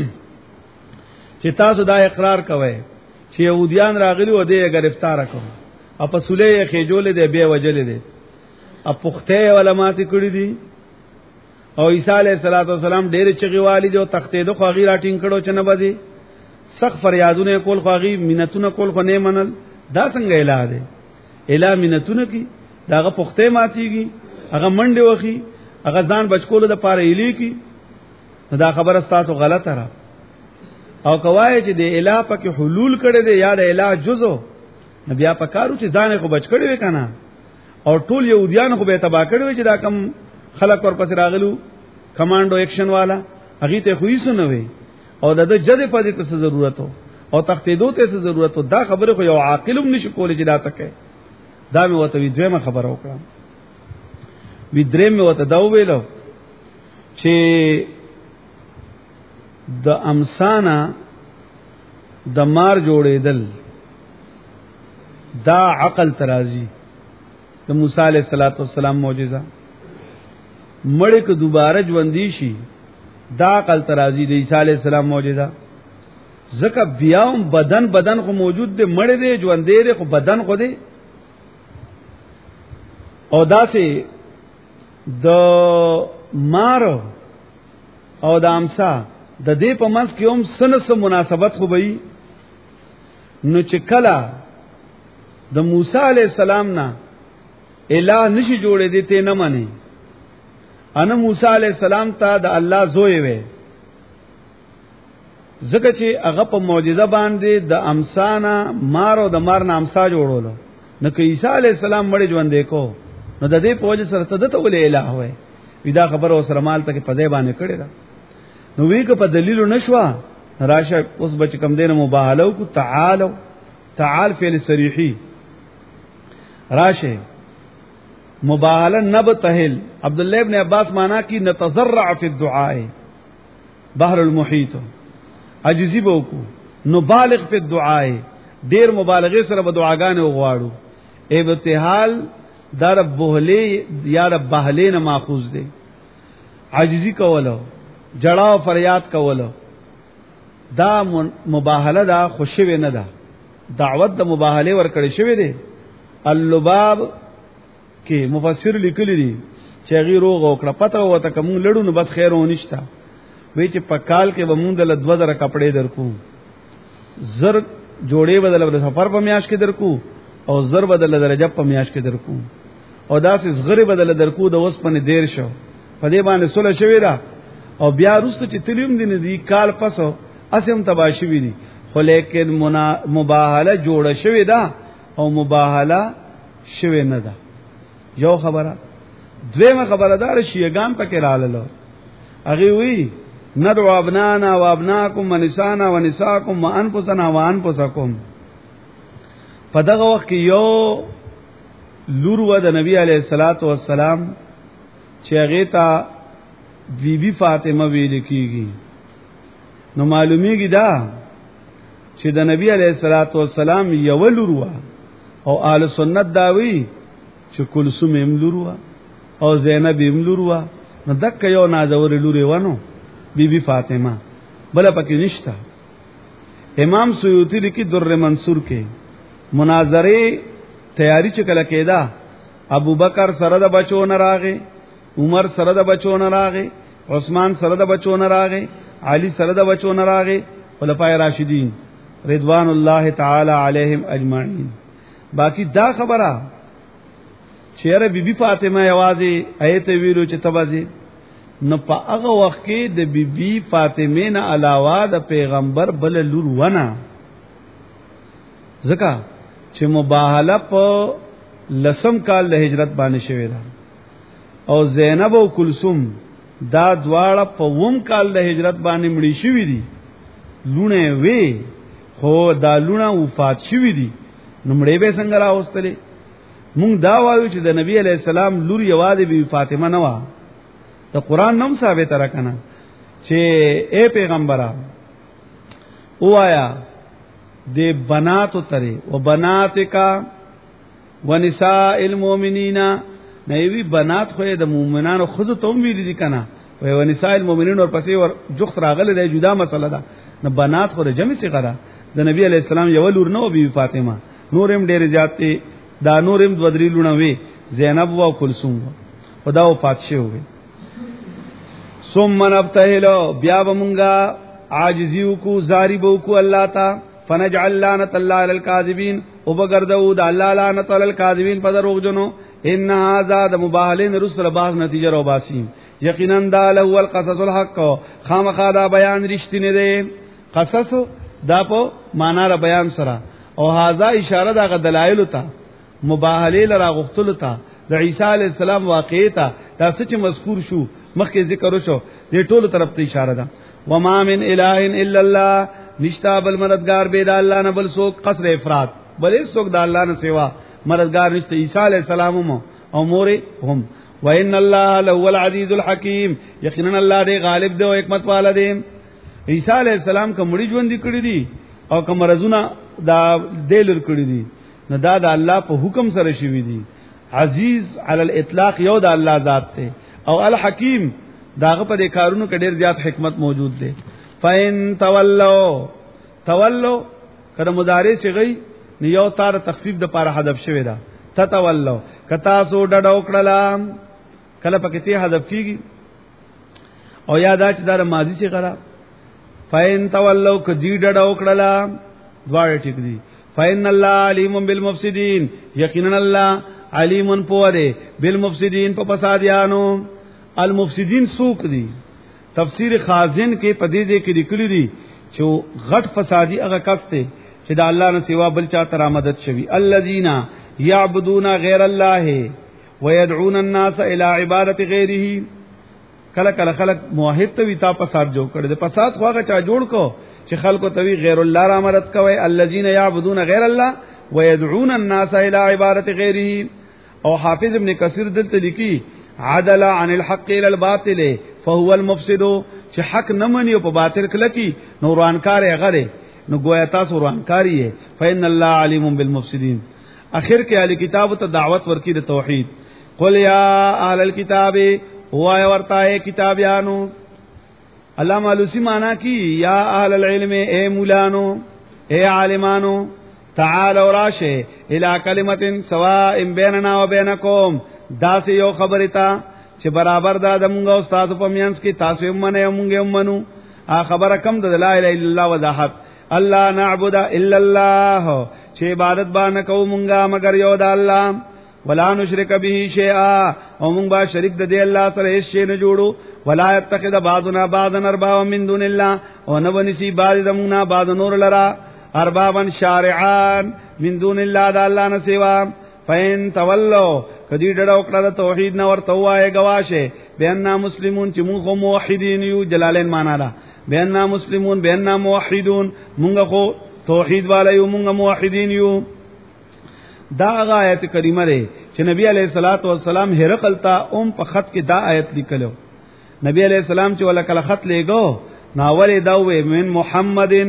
B: چې تاسو دا اقرار کوئ چې يهوديان راغلي و دې گرفتار کړو او په سولې خېجولې دې به وجلې دې اب پخته علماء کړي دي او عیسی علیہ السلام ډېر چغیوالی جو تختې دو خواغی راټینګ کړو چې نه بځي سخت فریادونه کول خواغی مینتونه کول خو نه منل دا څنګه الہ دی الہ مینتونه کی داغه پخته ماتيږي هغه منډه وخی هغه ځان بچکول د پاره الی کی دا خبره ستاسو غلطه را او کوای چې د الہ پکې حلول کړي دي یا د الہ جزء نبي په کارو چې ځان خو بچ کړي وکنه او ټول يهوديان خو به تبا کړي چې دا کم خلق ورپس راغلو کمانډو ایکشن والا هغه ته خو یې سنوي او د جدي په دې څه ضرورت او تختیدو ته څه ضرورت دا خبره خو یو عاقلم نشي کولای چې دا تکه دا مې وته دویمه خبره وکړم دریم مې وته دا ویلو چې د امسانا د مار جوړېدل دا عقل ترازی د موسی علیہ السلام معجزہ مړ ک دوباره ژوندې شي دا عقل ترازی د عیسی علیہ السلام معجزہ زکه بیاوم بدن خو موجود دی مړ دی ژوندې دی خو بدن خو دی او داسې د مار او د امسا د دې په منځ کې هم سنه مناسبت خو وي نو چې کله د موسی علیہ السلام نه الہ نشي جوړې دي ته نه مانی انا موسی علیہ السلام ته د الله زوی وي زکه چې هغه په معجزه باندې د امسانا مار او د مار نه امسا جوړولو نو که عیسی علیہ السلام مړ ژوندې کو نو د دې په وجه سره ته ولې الہ وای دا خبر اوسره مال ته په ځای باندې کړی دا نو وی که په دلیل نشوا راشه اوس بچ کم دینه مباهله کو تعال فعل صریحی راشه مباهله نبتهل عبد الله ابن عباس معنا کی نتزرع فی الدعاء بحر المحیط عجزی بوکو نبالغ فی الدعاء ډیر مبالغه سره په دعاګانې وغواړو ابتهال در بهله یا رب بهله نه ماخوذ دی عاجزی کولو جړه او فریاد کولو دا مباهله دا خوشوي نه ده دعوت د مباهله ور کړی شوی دی اللباب کې مفسر لیکلی دی چې غیر روغ او کړه پته وته کوم لړو نو بس خیر ونیشتا وی چې په کال کې بمون د 2000 کپڑے درکو زر جوړې بدل د سفر په میاش کې درکو او زر بدل د رجب په میاش کې درکو او داسې زغری بدل درکو د وس پنه دیر شو په دې باندې سول شوی را او بیا وروسته چې تلیم دین دی کال پسو اسیم تباشي وی دي خو لیکن مباهله جوړه شوی دا او مباهله شوی نه ده یو خبره دویمه خبره دار شیعگان پکې رااله هغه وی ندعو ابنانا وابناکم ونسانا ونساکم وانفسنا وانفسکم په دغه وخت کې یو لور و د نبی علیہ الصلات والسلام چې هغه ته بیبي فاطمه ویل کیږي نو معلومیږي دا چې د نبی علیہ الصلات والسلام یو لور و او اهل سنت داوی چې کلثوم هم لور و او زینب هم لور و نو دک یو نازور لور ونه بیبي فاطمه بل پکې نشتا امام سیوطی لیکي در منصور کې مناظره تیاری چې کله کېدا ابو بکر سره د بچو نه راغی عمر سره د بچو نه راغی عثمان سره د بچو نه راغی علی سره د بچو نه راغی خلفای راشدین رضوان الله تعالی علیهم اجمعین باقی دا خبره چیرې بیبي فاطمه یوازې ایت ویلو چې تبازي نو په هغه وخت کې د بیبي فاطمه نه علاوه د پیغمبر بل لور ونه ځکه چې مباهله په لسم کال د هجرت باندې شوی دا او زینب او کلثوم دا دواړه په ووم کال د هجرت باندې مړي شوی دي لونه وی خو دا لونه وفات شوی دي نو مړې به څنګه راوستلې مونږ دا وایو چې د نبی علی السلام لور یوازې بی فاطمه نه و د قران نوم ثابت را کنه چې اے پیغمبره وایا د بناتو ترې او بناتکا ونساء المؤمنین نوی بنات خو د مؤمنانو خود ته ویل دي کنه او ونساء المؤمنین اور پسې ور جخت راغله د جدا مسله ده نه بنات خو د جمع څخه ده د نبی علی السلام یو لور نو بی فاطمه نورم ډېر زیاتې دا نورم دو درې لونه وی زینب او کلثوم خدا او پاتشه وي ثم نبتهلو بیا بمونگا عاجزیو کو زاریبو کو اللہ تا فنجعل لعنت اللہ علی الکاذبین او بگردو دا اللہ لعنت علی الکاذبین پدروغ جنو ان هذا د مباهلین رسل باز نتیجه رو باسیم یقینا دا له القصص الحق خامخا دا بیان رښتینی دی قصص دا په معنا را بیان سره او هاذا اشاره دا دلایل ته مباهله لرا غختل ته د عیسی علی السلام واقعه ته دا سچ مذکور شو مخکې ذکر وشو دې ټولو طرف ته اشاره ده وما من اله الا الله نشتا بل مددگار به د الله نه بل څوک قصر افراد بل څوک د الله نه سوا مددگار نشته عیسی علی السلام او مور هم وان الله له العزیز الحکیم یقینا الله دې غالب دی او حکمت والا دی عیسی علی السلام کومړي ژوند کړی دي او کوم رزونه دا دلر کړی دي نه دا د الله په حکم سره شوی دي عزیز علی الاطلاق یو د الله ذات ته او الحکیم داغه په کارونو کې ډیر زیات حکمت موجود دی فین تولو کله مضارع شي نیو تار تخفیف د پاره حذف شوی دا تتولو کتا سو ډډو کړلا کله پکې ته حذف کیږي او یاد اچ در ماضی شي غرا فین تولو ک جی ډډو کړلا دواړه ټیک دي فین الله علیم بالمفسدین یقینا الله علیم پوره بالمفسدین په فسادیانو المفسدین سوق دي تفسیر خازن کې پدې کې لیکلي دي چې غټ فسادی هغه کس ته چې د الله نه سوا بل چا تر مدد شوی الذين يعبدون غير الله ويدعون الناس الى عبادت غيره کله کله خلق موحد ته وی تا فساد جوړ کړي د فساد خواغه چا جوړ کو چې خلکو ته وی غیر الله را مدد کوي الذين يعبدون غیر الله ويدعون الناس الى عبادت غیره. او حافظ ابن کثیر دلته لیکي عدل عن الحق الى الباطل فهو المفسد چې حق نه مني او په باطل کې لکی نو روانکار یې غره نو گویا تاسو روانکاری یې فإن الله علیم بالمفسدين. اخر کې اهل کتاب ته دعوت ورکی د توحید قل یا اهل الكتاب وای ورته کتابیانو علامہ علوسی مانا کی یا اهل العلم اے مولانو اے عالمانو تعالوا راشه الى کلمه سواء بیننا وبینکم دا سه یو خبره تا چې برابر دا د مونږ او استاد په میانس کې تاسو منه مونږه منو ا خبره کم د لا اله الا الله وضاحت الله نعبد الا الله چې عبادت باندې کوو مونږه مگر یو د الله ولا نشرک به شیئا او مونږ با شریک د دی الله سره هیڅ شی نه جوړو ولا يتخذ بعضنا بعضا اربابا من دون الله او نه ونسی بعض دمنا بعض نور لرا اربابا شارعان من دون الله د الله نه سوا فین تولوا کدی ډډه وکړه د توحید نه ورته وایي گواشه بیننا مسلمون چې موږ موحدین یو جلالین معنا ده بیننا مسلمون بیننا موحدون موږ خو توحید والے یو موږ موحدین یو. دا آیت کریمه ده چې نبی علیہ الصلوۃ والسلام هرقل ته په خط کې دا آیت لیکلو. نبی علیہ السلام چې ولکل خط لګو ناول دا وې من محمدن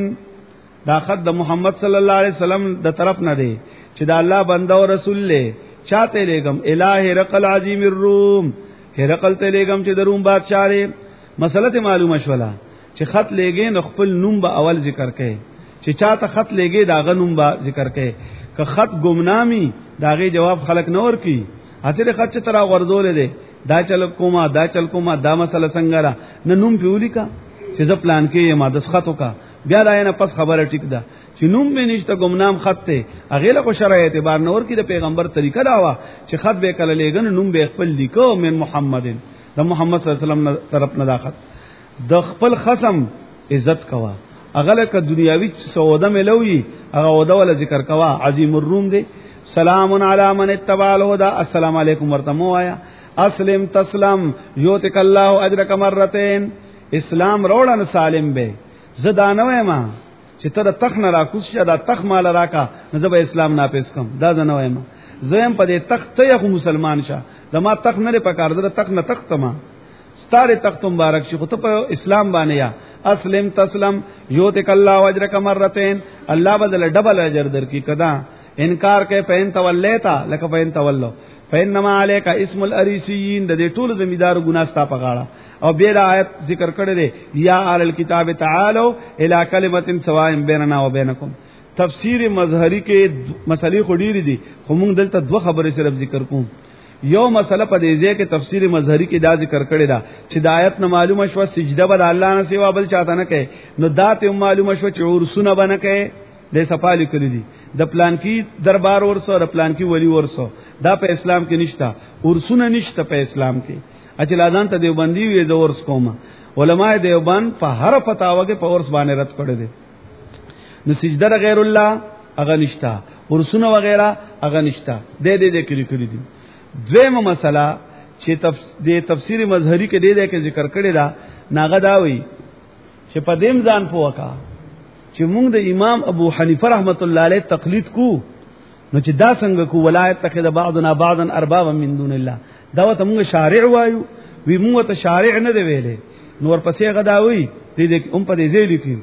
B: دا خط د محمد صلی الله علیه وسلم د طرف نه دی چې دا الله بنده او رسول له چاته لګم الہ هرقل عظیم الروم هرقل ته لګم چې د روم بادشاہ لري. مسله معلومه شولا چې خط لګې نو خپل نوم به اول ذکر کړي چې چاته خط لګې دا غنوم به ذکر کړي که خط گمنامی داغه جواب خلق نور کی اته خط چې ترا غردول دي دا چل کوما دا مسله څنګه را نه نوم پیولی کا چې ز پلان کې ما د خطو کا بیا دا نه پس خبره ټیک ده چې نوم به نشته گمنام خط ته اغه له شرع اعتبار نور کی د پیغمبر طریقه دا وا چې خط به کله لګن نوم به خپل لیکو من محمدن د محمد صلی الله علیه وسلم طرف نه دا خط د خپل خصم عزت کوا اغله ک دنیاوی سوده ملوي هغه ودا ول ذکر کوا عظیم الروم دی سلام علی من اتبع الهدى السلام علیکم ورتمو آیا اسلم تسلم یوتک الله اجرک مرتين اسلام روړن سالم به زدانوي ما چې ته د تخ نه راکوس شه دا تخ مال راکا نزب اسلام ناپیس کم دا زنوي ما زم په دې تخت ته مسلمان شه زما تخ نه پکار در تخ نه تخت ما ستاره تخت مبارک شي خو ته په اسلام باندې یا اسلم تسلم یوتک الله اجرک مرتين الله بدل ډبل اجر در کی کدا انکار کوي فین تولیتا لکه فین تولو فینما علیک اسم الارسیین د دې ټول زمیدار ګناستا پغاړه او بیر آیت ذکر کړی دی یا اهل الكتاب تعالوا الى کلمه سواء بیننا وبینکم. تفسیر مظهری کې مسلې خډيري دي خو موږ دلته دوه خبرې صرف ذکر کوم. یو مسله په دې ځای کې تفسیر مظهری کې دا ذکر کړی دا چې د آیت نه معلومه شو سجده بل الله نه سیوا بل چاته نه کوي نو داته معلومه شو چې ورسونه بنه کوي د صفالی کړی دي د پلان کې دربار ورسو د پلان کې ولی ورسو دا په اسلام کې نشتا ورسونه نشته په اسلام کې اچل اذان ته دیوبندی وی د ورس کومه علماء دیوبند په هر فتاوا کې په ورس باندې رد کړی دي نو سجده غیر الله اغه نشتا ورسونه وغیرہ اغه نشتا د دې کړی دي. دویمه مسله چې د تفسیر مظهری کې د دې کې ذکر کړی دا ناغه دا وی چې په دیم ځان پوکا چې موږ د امام ابو حنیفه رحمت الله علیه تقلید کو نو چې دا څنګه کو ولایت تخذ بعضنا بعضا اربابا من دون الله دا وته موږ شارع وایو وی موږ ته شارع نه دی ویلې نور پسې غدا وی دې په دې ځای لیکي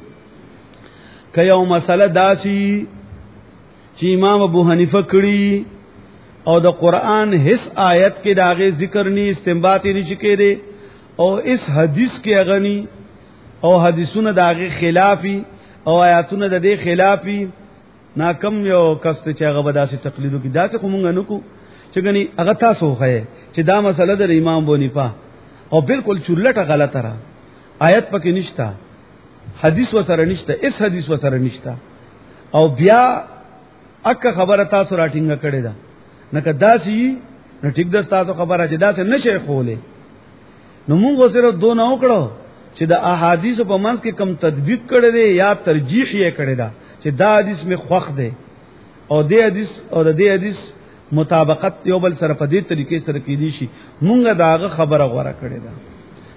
B: کيو مسله داسي چې امام ابو حنیفه کړی او د قران هیڅ آیت کې داغه ذکر ني استنباط ني چکه او اس حدیث کې اغني او حدیثونه داغه خلافي او آیاتونه د دې خلافي ناکم یو کست چې هغه بداسي تقلیدو کې داسې کومنګ نه کو چې غني هغه تاسو خو چې دا مسله د امام ابو حنیفه او بالکل چولټه غلطه را آیت پکې نشتا حدیث وسره نشتا اس حدیث وسره نشتا او بیا اکه خبره تاسو راټینګه کړې ده نه کداسي نو ټیک ده تاسو خبره چې داسې نشي خولې نو موږ سره دوه نه وکړو چې د احادیث په منځ کې کم تطبیق کړي دي یا ترجیح یې کړي دا چې دا حدیث می خوښ دی او دې حدیث او د دې حدیث مطابقت یو بل سره په دې طریقې سره کېدی شي مونږه داغه خبره غوړه کړي دا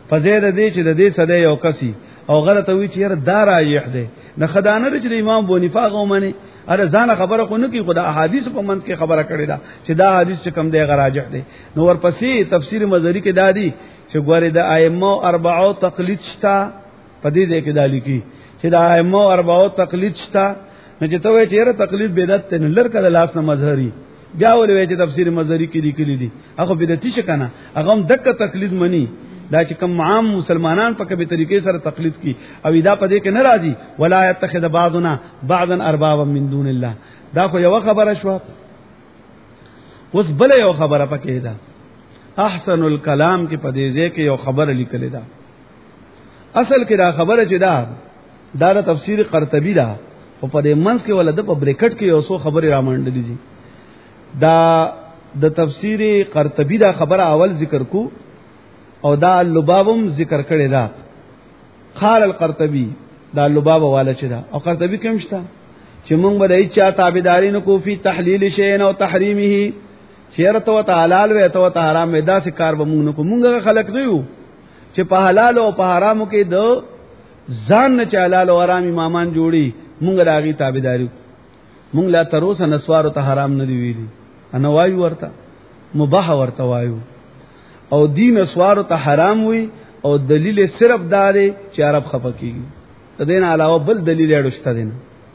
B: فزید دې چې د دې صدې یو کسي او غلط وی چې دا رايح دی نه خدانه چې امام بونیفا غومنه اره ځان خبره کو نه کی خدا احادیث په منځ کې خبره کړی دا چې دا حدیث چې کم دی غراجح دی نو ورپسې تفسیر مزری کې دادی چې ګوره د ائمه اربعو تقلید شتا په دې کې دالی کی چې د ائمه اربعو تقلید شتا نه چې ته وایې چې تقلید بدعت نه لړکه د لاس نه مظهری بیا ولې چې تفسیر مزری کې لیکلي دي هغه بدعتي شکنه هغه هم دغه تقلید منی دا چې کوم عام مسلمانان په کومه طریقې سره تقلید کی او دا پدې کې ناراضي ولا يتخذ بعضنا بعضا اربابا من دون الله دا خو یو خبره شو اوس بل یو خبره پکې ده احسن الكلام کې پدې ځای کې یو خبره لیکل ده اصل کې دا خبره چې دا د تفسیر قرطبی ده او په دې منځ کې ولدا په بریکټ کې یو څو خبره رامنډلې دي دا د تفسیر قرطبی دا خبره اول ذکر کو او دا لبابم ذکر کړی دا قال القرطبي دا لباب والا چې دا او قرطبي کوم شته چې مونږ به دای چا تابعدارین کو فی تحلیل شیء او تحریمه چیرته او تعالی او ته حرام دا سې کار به مونږ نه کو مونږ خلق نه یو چې په حلال او په حرامو کې د ځان نه حلال او حرام امامان جوړي مونږ راغي تابعداري مونږ لا تروس نسوار ته حرام نه دی ویلي انا وایو ورته مباح ورته وایو او دین اسوار ته حرام وي او دلیل صرف داري چې عرب خفقيږي تدین علاوه بل دلیل اړشته دین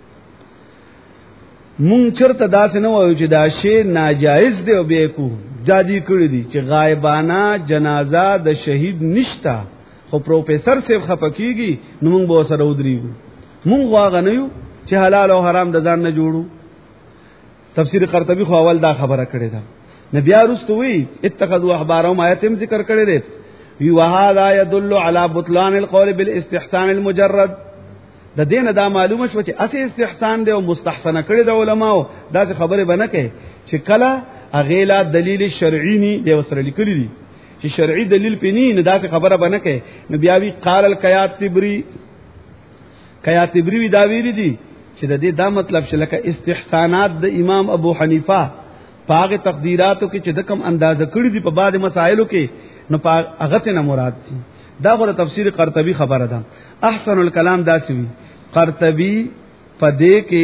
B: مونږ چرته داس نه وایو چې دا شی ناجایز دی او به کو جادي کړی دي چې غایبانه جنازه د شهید نشتا خو پروفیسور صاحب خفقيږي نو مونږ به سره ودرېږو مونږ واغ نه یو چې حلال او حرام د ځان نه جوړو تفسیر قرطبی خو اول دا خبره کړې ده نبی ارستوی اتخذوا احبارهم آیتم ذکر کړی دی وی وهذا يدل على بطلان القول بالاستحسان المجرد د دین دا معلومه شو چې اصل استحسان دی او مستحسن کړی د علماو دا خبره بنه کې چې کله اغیلا دلیل شرعی ني دی وسره لیکلی دي چې شرعي دلیل پینی نه دا خبره بنه کې نبی اوی قال الکیاتبری وی دا ویری دي چې د دې دا مطلب شلکه استحسانات د امام ابو حنیفه پاغه تقدیراتو کې چې د کم اندازه کړی دي په بعد مسائلو کې نو هغه ته نه مراد دي دا غره تفسیر قرطبی خبره ده احسن الكلام داسوي قرطبی پدې کې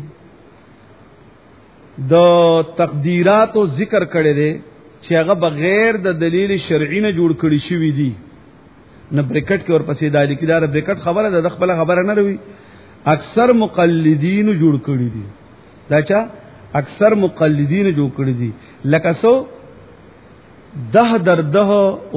B: د تقدیراتو ذکر کړي دي چې هغه بغیر د دلیل شرعي نه جوړ کړي شوی دي نه بریکټ کې ورپسې دالي کې دا بریکټ خبره ده خپل خبره نه وي اکثر مقلدین جوړ کړي دي دا چا اکثر مقلدین جو کړی دي لکه سو 10 در 10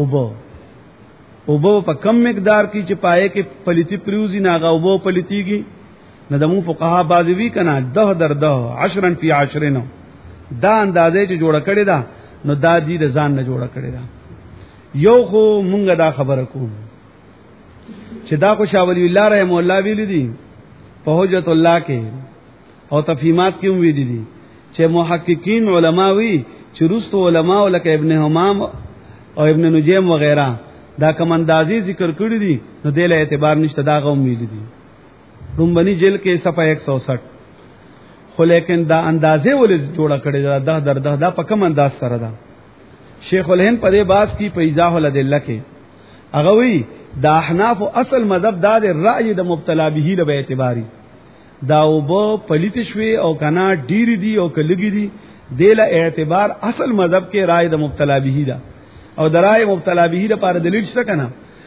B: اوبو په کم مقدار کې چې پائے کې پلیتی پریوزی ناغه اوبو پلیتیږي نه دمو فقها بازوی کنا 10 در 10 10 فی 10 نو دا اندازې چې جوړ کړی دا نو دا دې د ځان نه جوړ کړی دا یو خو مونږ دا خبره کوم چې دا کو شاه ولی الله رحم الله ویل دي په حجت الله کې او تفهیمات کې ویل دي چې محققین علماوی چې رستو علما لکه ابن حمام او ابن نجیم وغیرہ دا کوم اندازې ذکر کړی دي نو دله اعتبار نشته دا غو ویل دي رومبني جیل کې صفحه 160 خو لیکن دا اندازې ولې جوړه کړی دا 10 در 10 دا په کوم انداز سره ده شیخ الهند په دې باس کې په ایضاح الادله کې هغه وی دا احناف اصل مذهب دا د رأی د مبتلا به له اعتباري دا وبو پلیت شوي او کنا ډیر دي او کلګي دي دله اعتبار اصل مذهب کې رائے د مبتلا به ده او د رائے مبتلا به لپاره دلیل څه کنه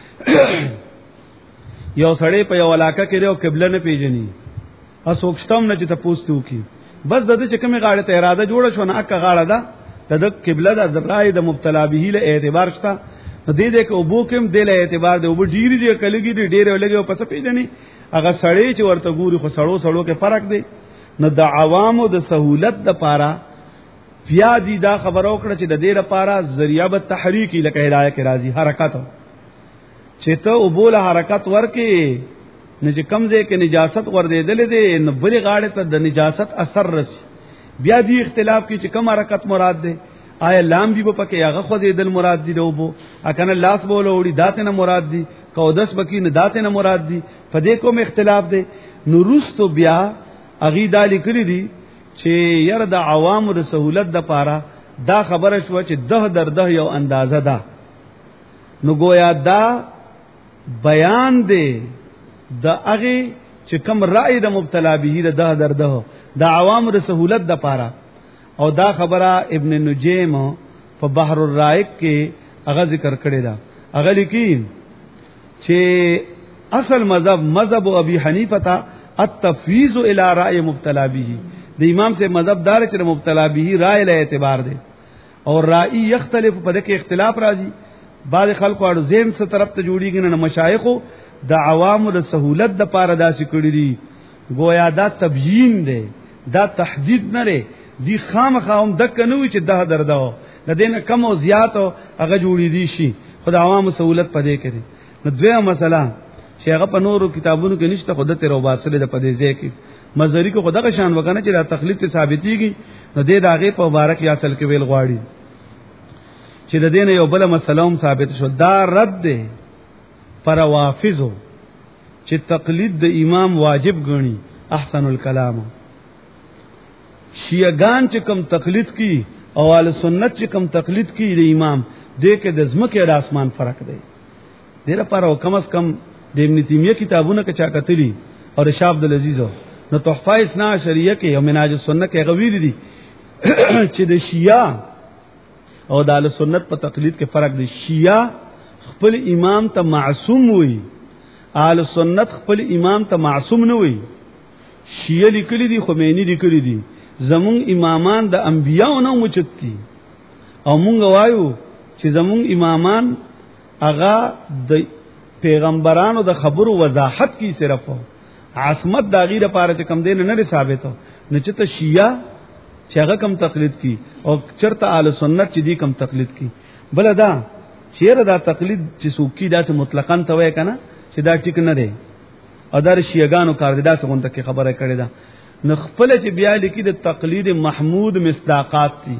B: یو سړی په یو علاقه کې یو قبله نه پیژني اسوکشتم نه چې تاسو کی بس د دې چې کومه غاړه ته اراده جوړه شو نه اکه غاړه ده د قبله د رائے د مبتلا به له اعتبار شته نو دې دې کې ابو کوم دله اعتبار دی ابو ډیر دي کلګي دي ډیر ولګي او پس پیژني هغه سړی چې ورته ګوري خو سړو کې فرق دی نو د عوامو د سہولت د پاره بیا دي دا خبرو کړه چې د دې لپاره ذریعہ به تحریکی لکه هدايه کې راځي حرکت چې ته وبوله حرکت ورکې نه چې کمزې کې نجاست ور دېدلې دي نو بلې غاړه ته د نجاست اثر رسي بیا دي اختلاف کې چې کوم حرکت مراد ده آیا لام دی په کې هغه خو دې دل مراد دی دوبو اکنه لاس بوله وړي داته نه مراد دی قودس بکی نه داته نه مراد دی په دې کوم اختلاف دی نو رستو بیا اغي دالی کړی دی چې ير د عوامو د سہولت د پاره دا خبره شو چې 10 در 10 یو اندازه ده نو گویا دا بیان دی د هغه چې کوم رائے د مبتلا به د درده د عوام د سہولت د پاره او دا خبره ابن نجیم په بحر الرائق کې هغه ذکر کړی دا هغه لیکي چې اصل مذهب ابي حنیفه تا التفویض الى رائے مبتلا به د امام سے مذهب دار چې مبتلا به رائے له اعتبار دی اور رائے یختلف په دغه اختلاف راځي بعض خلکو اړو زین څخه طرف ته جوړیږي نه مشایخو د عوامو د سہولت د پاره داسې کړی دي گویا دا تبیین دی دا تحدید نه لري دی خامخاوم دک نه وي چې ده درده د دینه کم او زیات هغه جوړی دي شي خدای عوامو سہولت پدې کړي نو دوه مسله چې هغه په نورو کتابونو کې نشته خدای ته روباسله د پدې ځای کې مزری کو خدای شان وکنه چې دا تخلیق ته ثابتېږي نو دې داغه په مبارک یا اصل کې ویل غواړي چې د دین یو بل مسلوم ثابت شو دا رد ده پر وافزو چې تقلید د امام واجب غني احسن الکلام شیعگان چې کم تقلید کی او اهل سنت چې کم تقلید کی د امام دې کې د زمکه او د اسمان فرق دی دې لپاره کم از کم د ابن تیمیه کتابونه کې چا کتلی او شاه عبد العزيز نو تحفه اسنا شریعه کې او منهاج السنه کې غویل دي چې د شیعه او د اهل سنت په تقلید کې فرق دی شیعه خپل امام ته معصوم وي اهل سنت خپل امام ته معصوم نه وي شیعه لیکلي دي خمینی لیکلي دي زمون امامان د انبیاء نه موچتي او مونږ وایو چې زمون امامان اغا د پیغمبرانو د خبرو وضاحت کی صرف عصمت د غیره پاره چې کم دین نه ثابتو نه چې ته شیعه چې هغه کم تقلید کی او چرته اهل سنت چې دی کم تقلید کی بل دا چیرې دا تقلید چې سوکی دا چې مطلقاً توې کنه چې دا ټیک نه دی او دا شیعاګانو کار دی دا څنګه ته خبره کړې ده نو خپل چې بیا لیکي د تقلید محمود مصداقات دي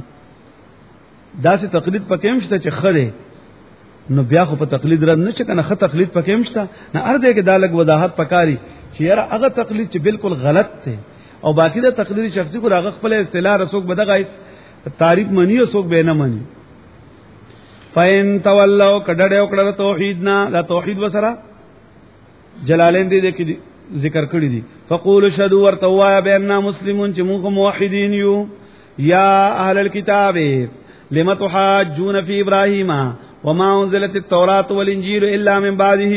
B: دا چې تقلید پکې مشته چې خره نو بیا خو په تقلید رد نه چې کنه خه تقلید پکې مشته نه ارده کې دا لګ وضاحت پکاري چې یاره هغه تقلید چې بالکل غلط دی او باقی دا تقلید شخصي کو راغ خپل اصطلاح رسوک بدغه تعریف منی او سوک به نه منی فین تولوا کډړ او کړه توحید نه دا توحید وسره جلالین دې کې ذکر کړی دي فقول شهدوا ورتوا باننا مسلمون چې موږ موحدین یو یا اهل الكتاب لم تحاجون فی ابراهیم وما انزلت التوراۃ والانجیل الا من بعده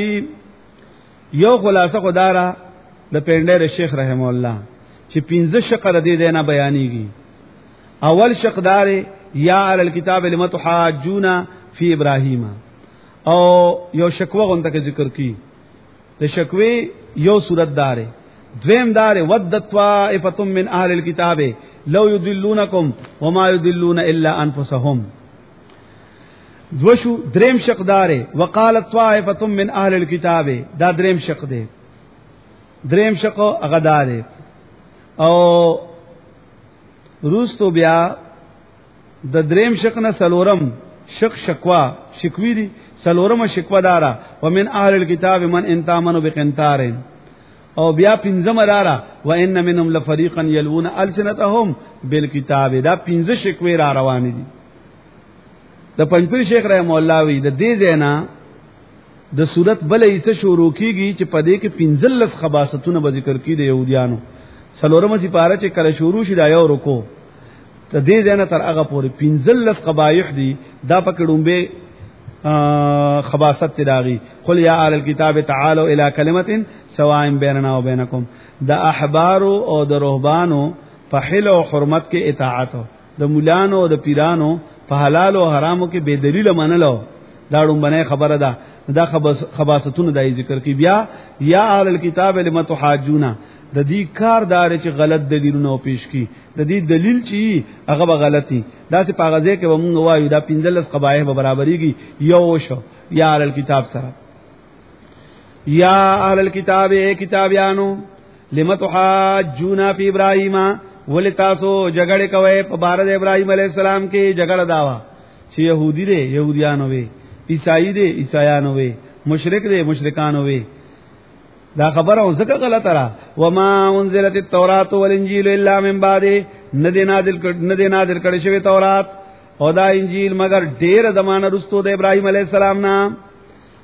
B: یو خلاصه خدارا د پندې شیخ رحم الله چې 15 شق د دې نه بیانېږي اول شق دار یا اهل الكتاب لم تحاجون فی ابراهیم او یو شکوه غونډه کې ذکر کی د شکوی یو صورت دار دویم دار ودت طائفه من اهل الكتاب لو يضلونكم وما يضلون الا انفسهم دوشو دریم شق دار وقالت طائفه من اهل الكتاب دا دریم شق دی دریم شق هغه دار او روستو بیا د دریم شق نه سلورم شق شکوا شکوی دی سلورم شکوا دارا ومن اهل الكتاب من انتامنوا بقنطار او بیا پنځم دارا وان منهم لفريقا يلون السنتهم بالكتاب دا 15 شکوی را روان دي د پنځپیر شیخ رحم الله وی د دې زینا د صورت بلې څه شروع کیږي چې پدې کې 15 خباستونه به ذکر کړي د يهوديانو سلورم سي پاره چې کله شروع شي دا یو رکو ته دې زینا تر هغه پورې 15 قبایح دي دا پکړومبه خباست تداغي قل یا اهل الكتاب تعالوا الى كلمه سواء بيننا وبينكم دا احبار او د رهبانو په حل او حرمت کې اطاعت د مولانو او د پیرانو په حلال او حرامو کې بے دلیل منلو دا ډومبنه خبره ده دا خباستونه دای ذکر کی بیا یا اهل الكتاب لم تحاجون د دې کار دار چې غلط دلیلونه پیش کی د دې دلیل چې هغه به غلطي دا چې پاغازه کې ومنګ وایو دا 15 قبایح به برابرېږي یو شو یا اهل الكتاب سره یا اهل الكتاب کتابیانو لم تحاجون فی ابراهیم ولتاسو جګړه کوي په بار د ابراهیم علی السلام کې جګړه داوا چې يهودي دي يهوديانو وي عیسائی دي عیسایانو وي مشرک دي مشرکانو وي دا خبره او زکه غلطه را وما انزلت التوراۃ والانجیل الا من بعد ندی نازل کړي شوی تورات او دا انجیل مگر ډیر زمانہ رستو د ابراهیم علی السلام نا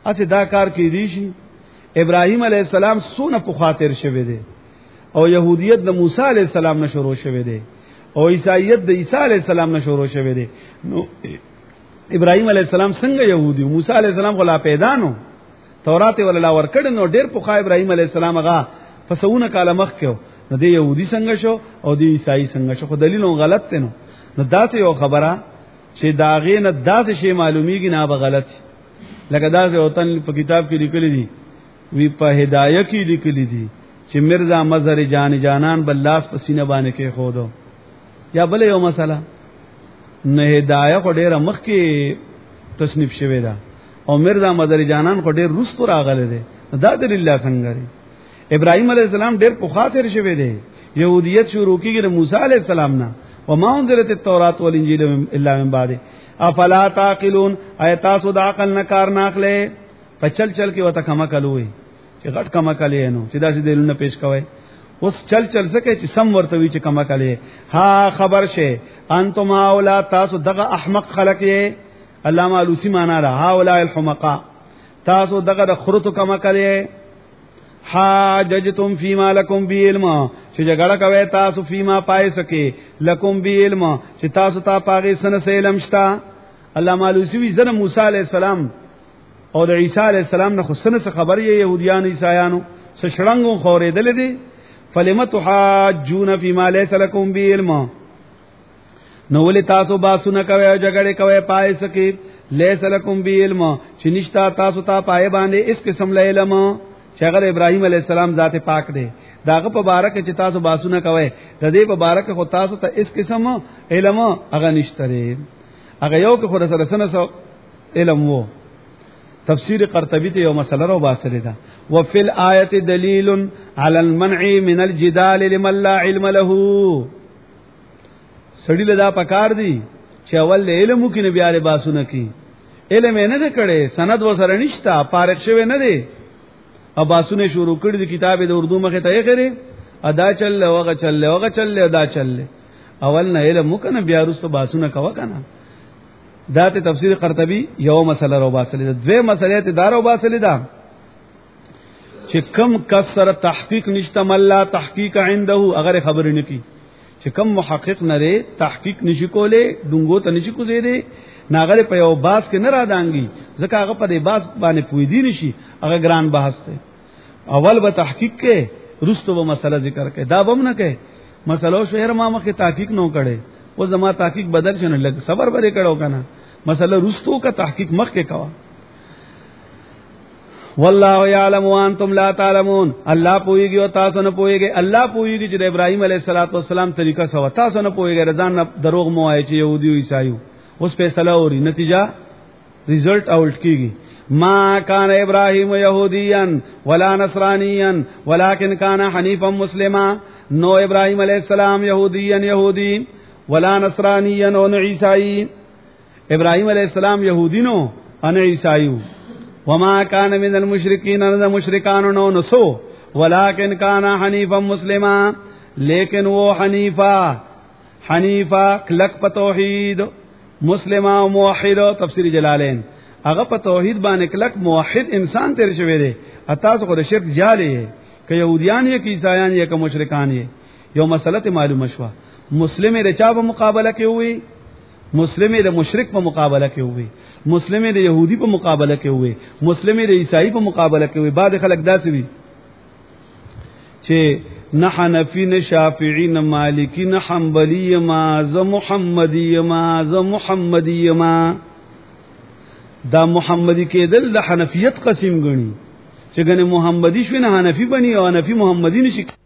B: اته دا کار کې دی شي ابراهیم علی السلام سونه په خاطر شوه دی او يهوديت د موسی علی السلام نه شروع شوه دی او عیسایت د عیسی علی السلام نه شروع شوه دی نو ابراهیم علی السلام څنګه يهودي موسی علی السلام غلا پیدا نو تورات ولا ورکړ نو ډېر په ابراهیم علی السلام هغه فسونه کاله مخ کېو نو د يهودي څنګه شو او د عیسائی څنګه شو خو دلیل غلط دی نو دا څه یو خبره چې داغې نه داسې شی معلومیږي نه به غلط لکه دا څه وطن په کتاب کې لیکلي دي وی په هدايه کې لیکلي دي چې مرزا مظهر جانان بلاس پسینه باندې کې خودو یا بل یو مسله نه هدايه کو ډېر مخ کې تصنیف شوی دا او مرزا مظهر جانان کو ډېر رستو راغله دي دا دلیل څنګه دی ابراهيم عليه السلام ډېر په خاطر شوی دی يهوديت شروع کیږي د موسی عليه السلام نه وما انزلت التوراة والانجيل الا من بعد افلا تعقلون ایتاسو د عقل نه کار ناخله په چل کې وته کما کلوي چې غټ کما کلی نو چې داسې دلونه پیش کوي اوس چل سکے چې سم ورته وی چې کما کلی ها خبر شه انتم اولا تاسو دغه احمق خلق یې علامه علوسی معنا را ها اولا الحمقا تاسو دغه د خرط کما کلی حاججتم فيما لكم به علم چې جګړه کوي تاسو فيما پای سکے لكم به علم چې تاسو ته پاغي سن سه علم شتا الله مالوسی وی زنه موسی عليه السلام او د عیسی عليه السلام نه خصنه خبر یې يهوديان عیسایانو سشړنګو خورېدل دي فلمت حاجون فيما ليس لكم به علم نو ولې تاسو باسونه کوي او جګړه کوي پای سکے ليس لكم به علم چې نشتا تاسو ته پای باندې اس قسم له علم شیخ ابراهیم علیہ السلام ذات پاک دی داغه په بارک چې تاسو باسونه کوي د دې په بارک خو تاسو ته اس قسم علم هغه نشته دی هغه یو کې خو سره سره علم وو تفسیر قرطبی ته یو مسله رو باسل ده وفي الايه دلیل علی المنع من الجدال لمن لا علم له سړی له دا پکار دی چې اول علم کې نه بیا باسونه کی علم نه کړي سند وسره نشتا پارک شوی نه دی اباسونه شروع کړی د کتاب د اردو مخه ته یې کړی ادا چل وغه چل ادا چل اول نه علم کنه بیا رسو باسونه کوا کنه ذات تفسیر قرطبی یو مسله رو باسل ده دوه مسله ته دارو باسل ده چې کم کسر تحقیق نشته مله تحقیق عنده اگر خبر نه کی چې کم محقق نه لري تحقیق نشي کوله دونګو ته نشي کو دی ناغره په یو باس کې نه را دانګي ځکه هغه په دې باس باندې پوي دی نشي هغه ګران بحث دی اول به تحقیق کې رستو به مسله ذکر کې دا بم نه کې مسلو شهر ما مخه تحقیق نو کړي او زما تحقیق بدل شنه لګ صبر بره کړو کنه مسله رستو کا تحقیق مخ کې کوا والله يعلم وانتم لا تعلمون الله پويږي او تاسو نه پويږي الله پويږي چې د ابراهيم عليه السلام طریقه سو تاسو نه پويږي رضان دروغ مو وایي چې يهودي او عیسایو اوس فیصله اوري نتیجه رزلټ آؤٹ کیږي ما كان ابراهيم يهوديا ولا نصرانيا ولكن كان حنيفا مسلما نو ابراهيم عليه السلام يهودي ولا نصرانيا او عيسائي ابراهيم عليه السلام يهودي نو ان عيسائي وما كان من المشركين ان مشرکان نو نسو ولكن كان حنيفا مسلما لیکن وہ حنیفا کلک په توحید مسلما او موحد تفسیر جلالین هغه په توحید باندې کلک موحد انسان تیر شوی دی اتاسو خو د شرک جاله کې يهوديان یې کې عیسایان یې کې مشرکان یې یو مسله معلومه شوه مسلمه د چا په مقابله کې وي مسلمه د مشرک په مقابله کې وي مسلمه د يهودي په مقابله کې وي مسلمه د عیسائی په مقابله کې وي بعد خلک داسې وي چې نه حنفی نه شافعی نه مالکی نه حنبلی ما ز محمدی ما ز محمدی ما دا محمدی کېدل د حنفیت قسم غني چې ګنه محمدی شوی نه حنفی بني او حنفی محمدی نشي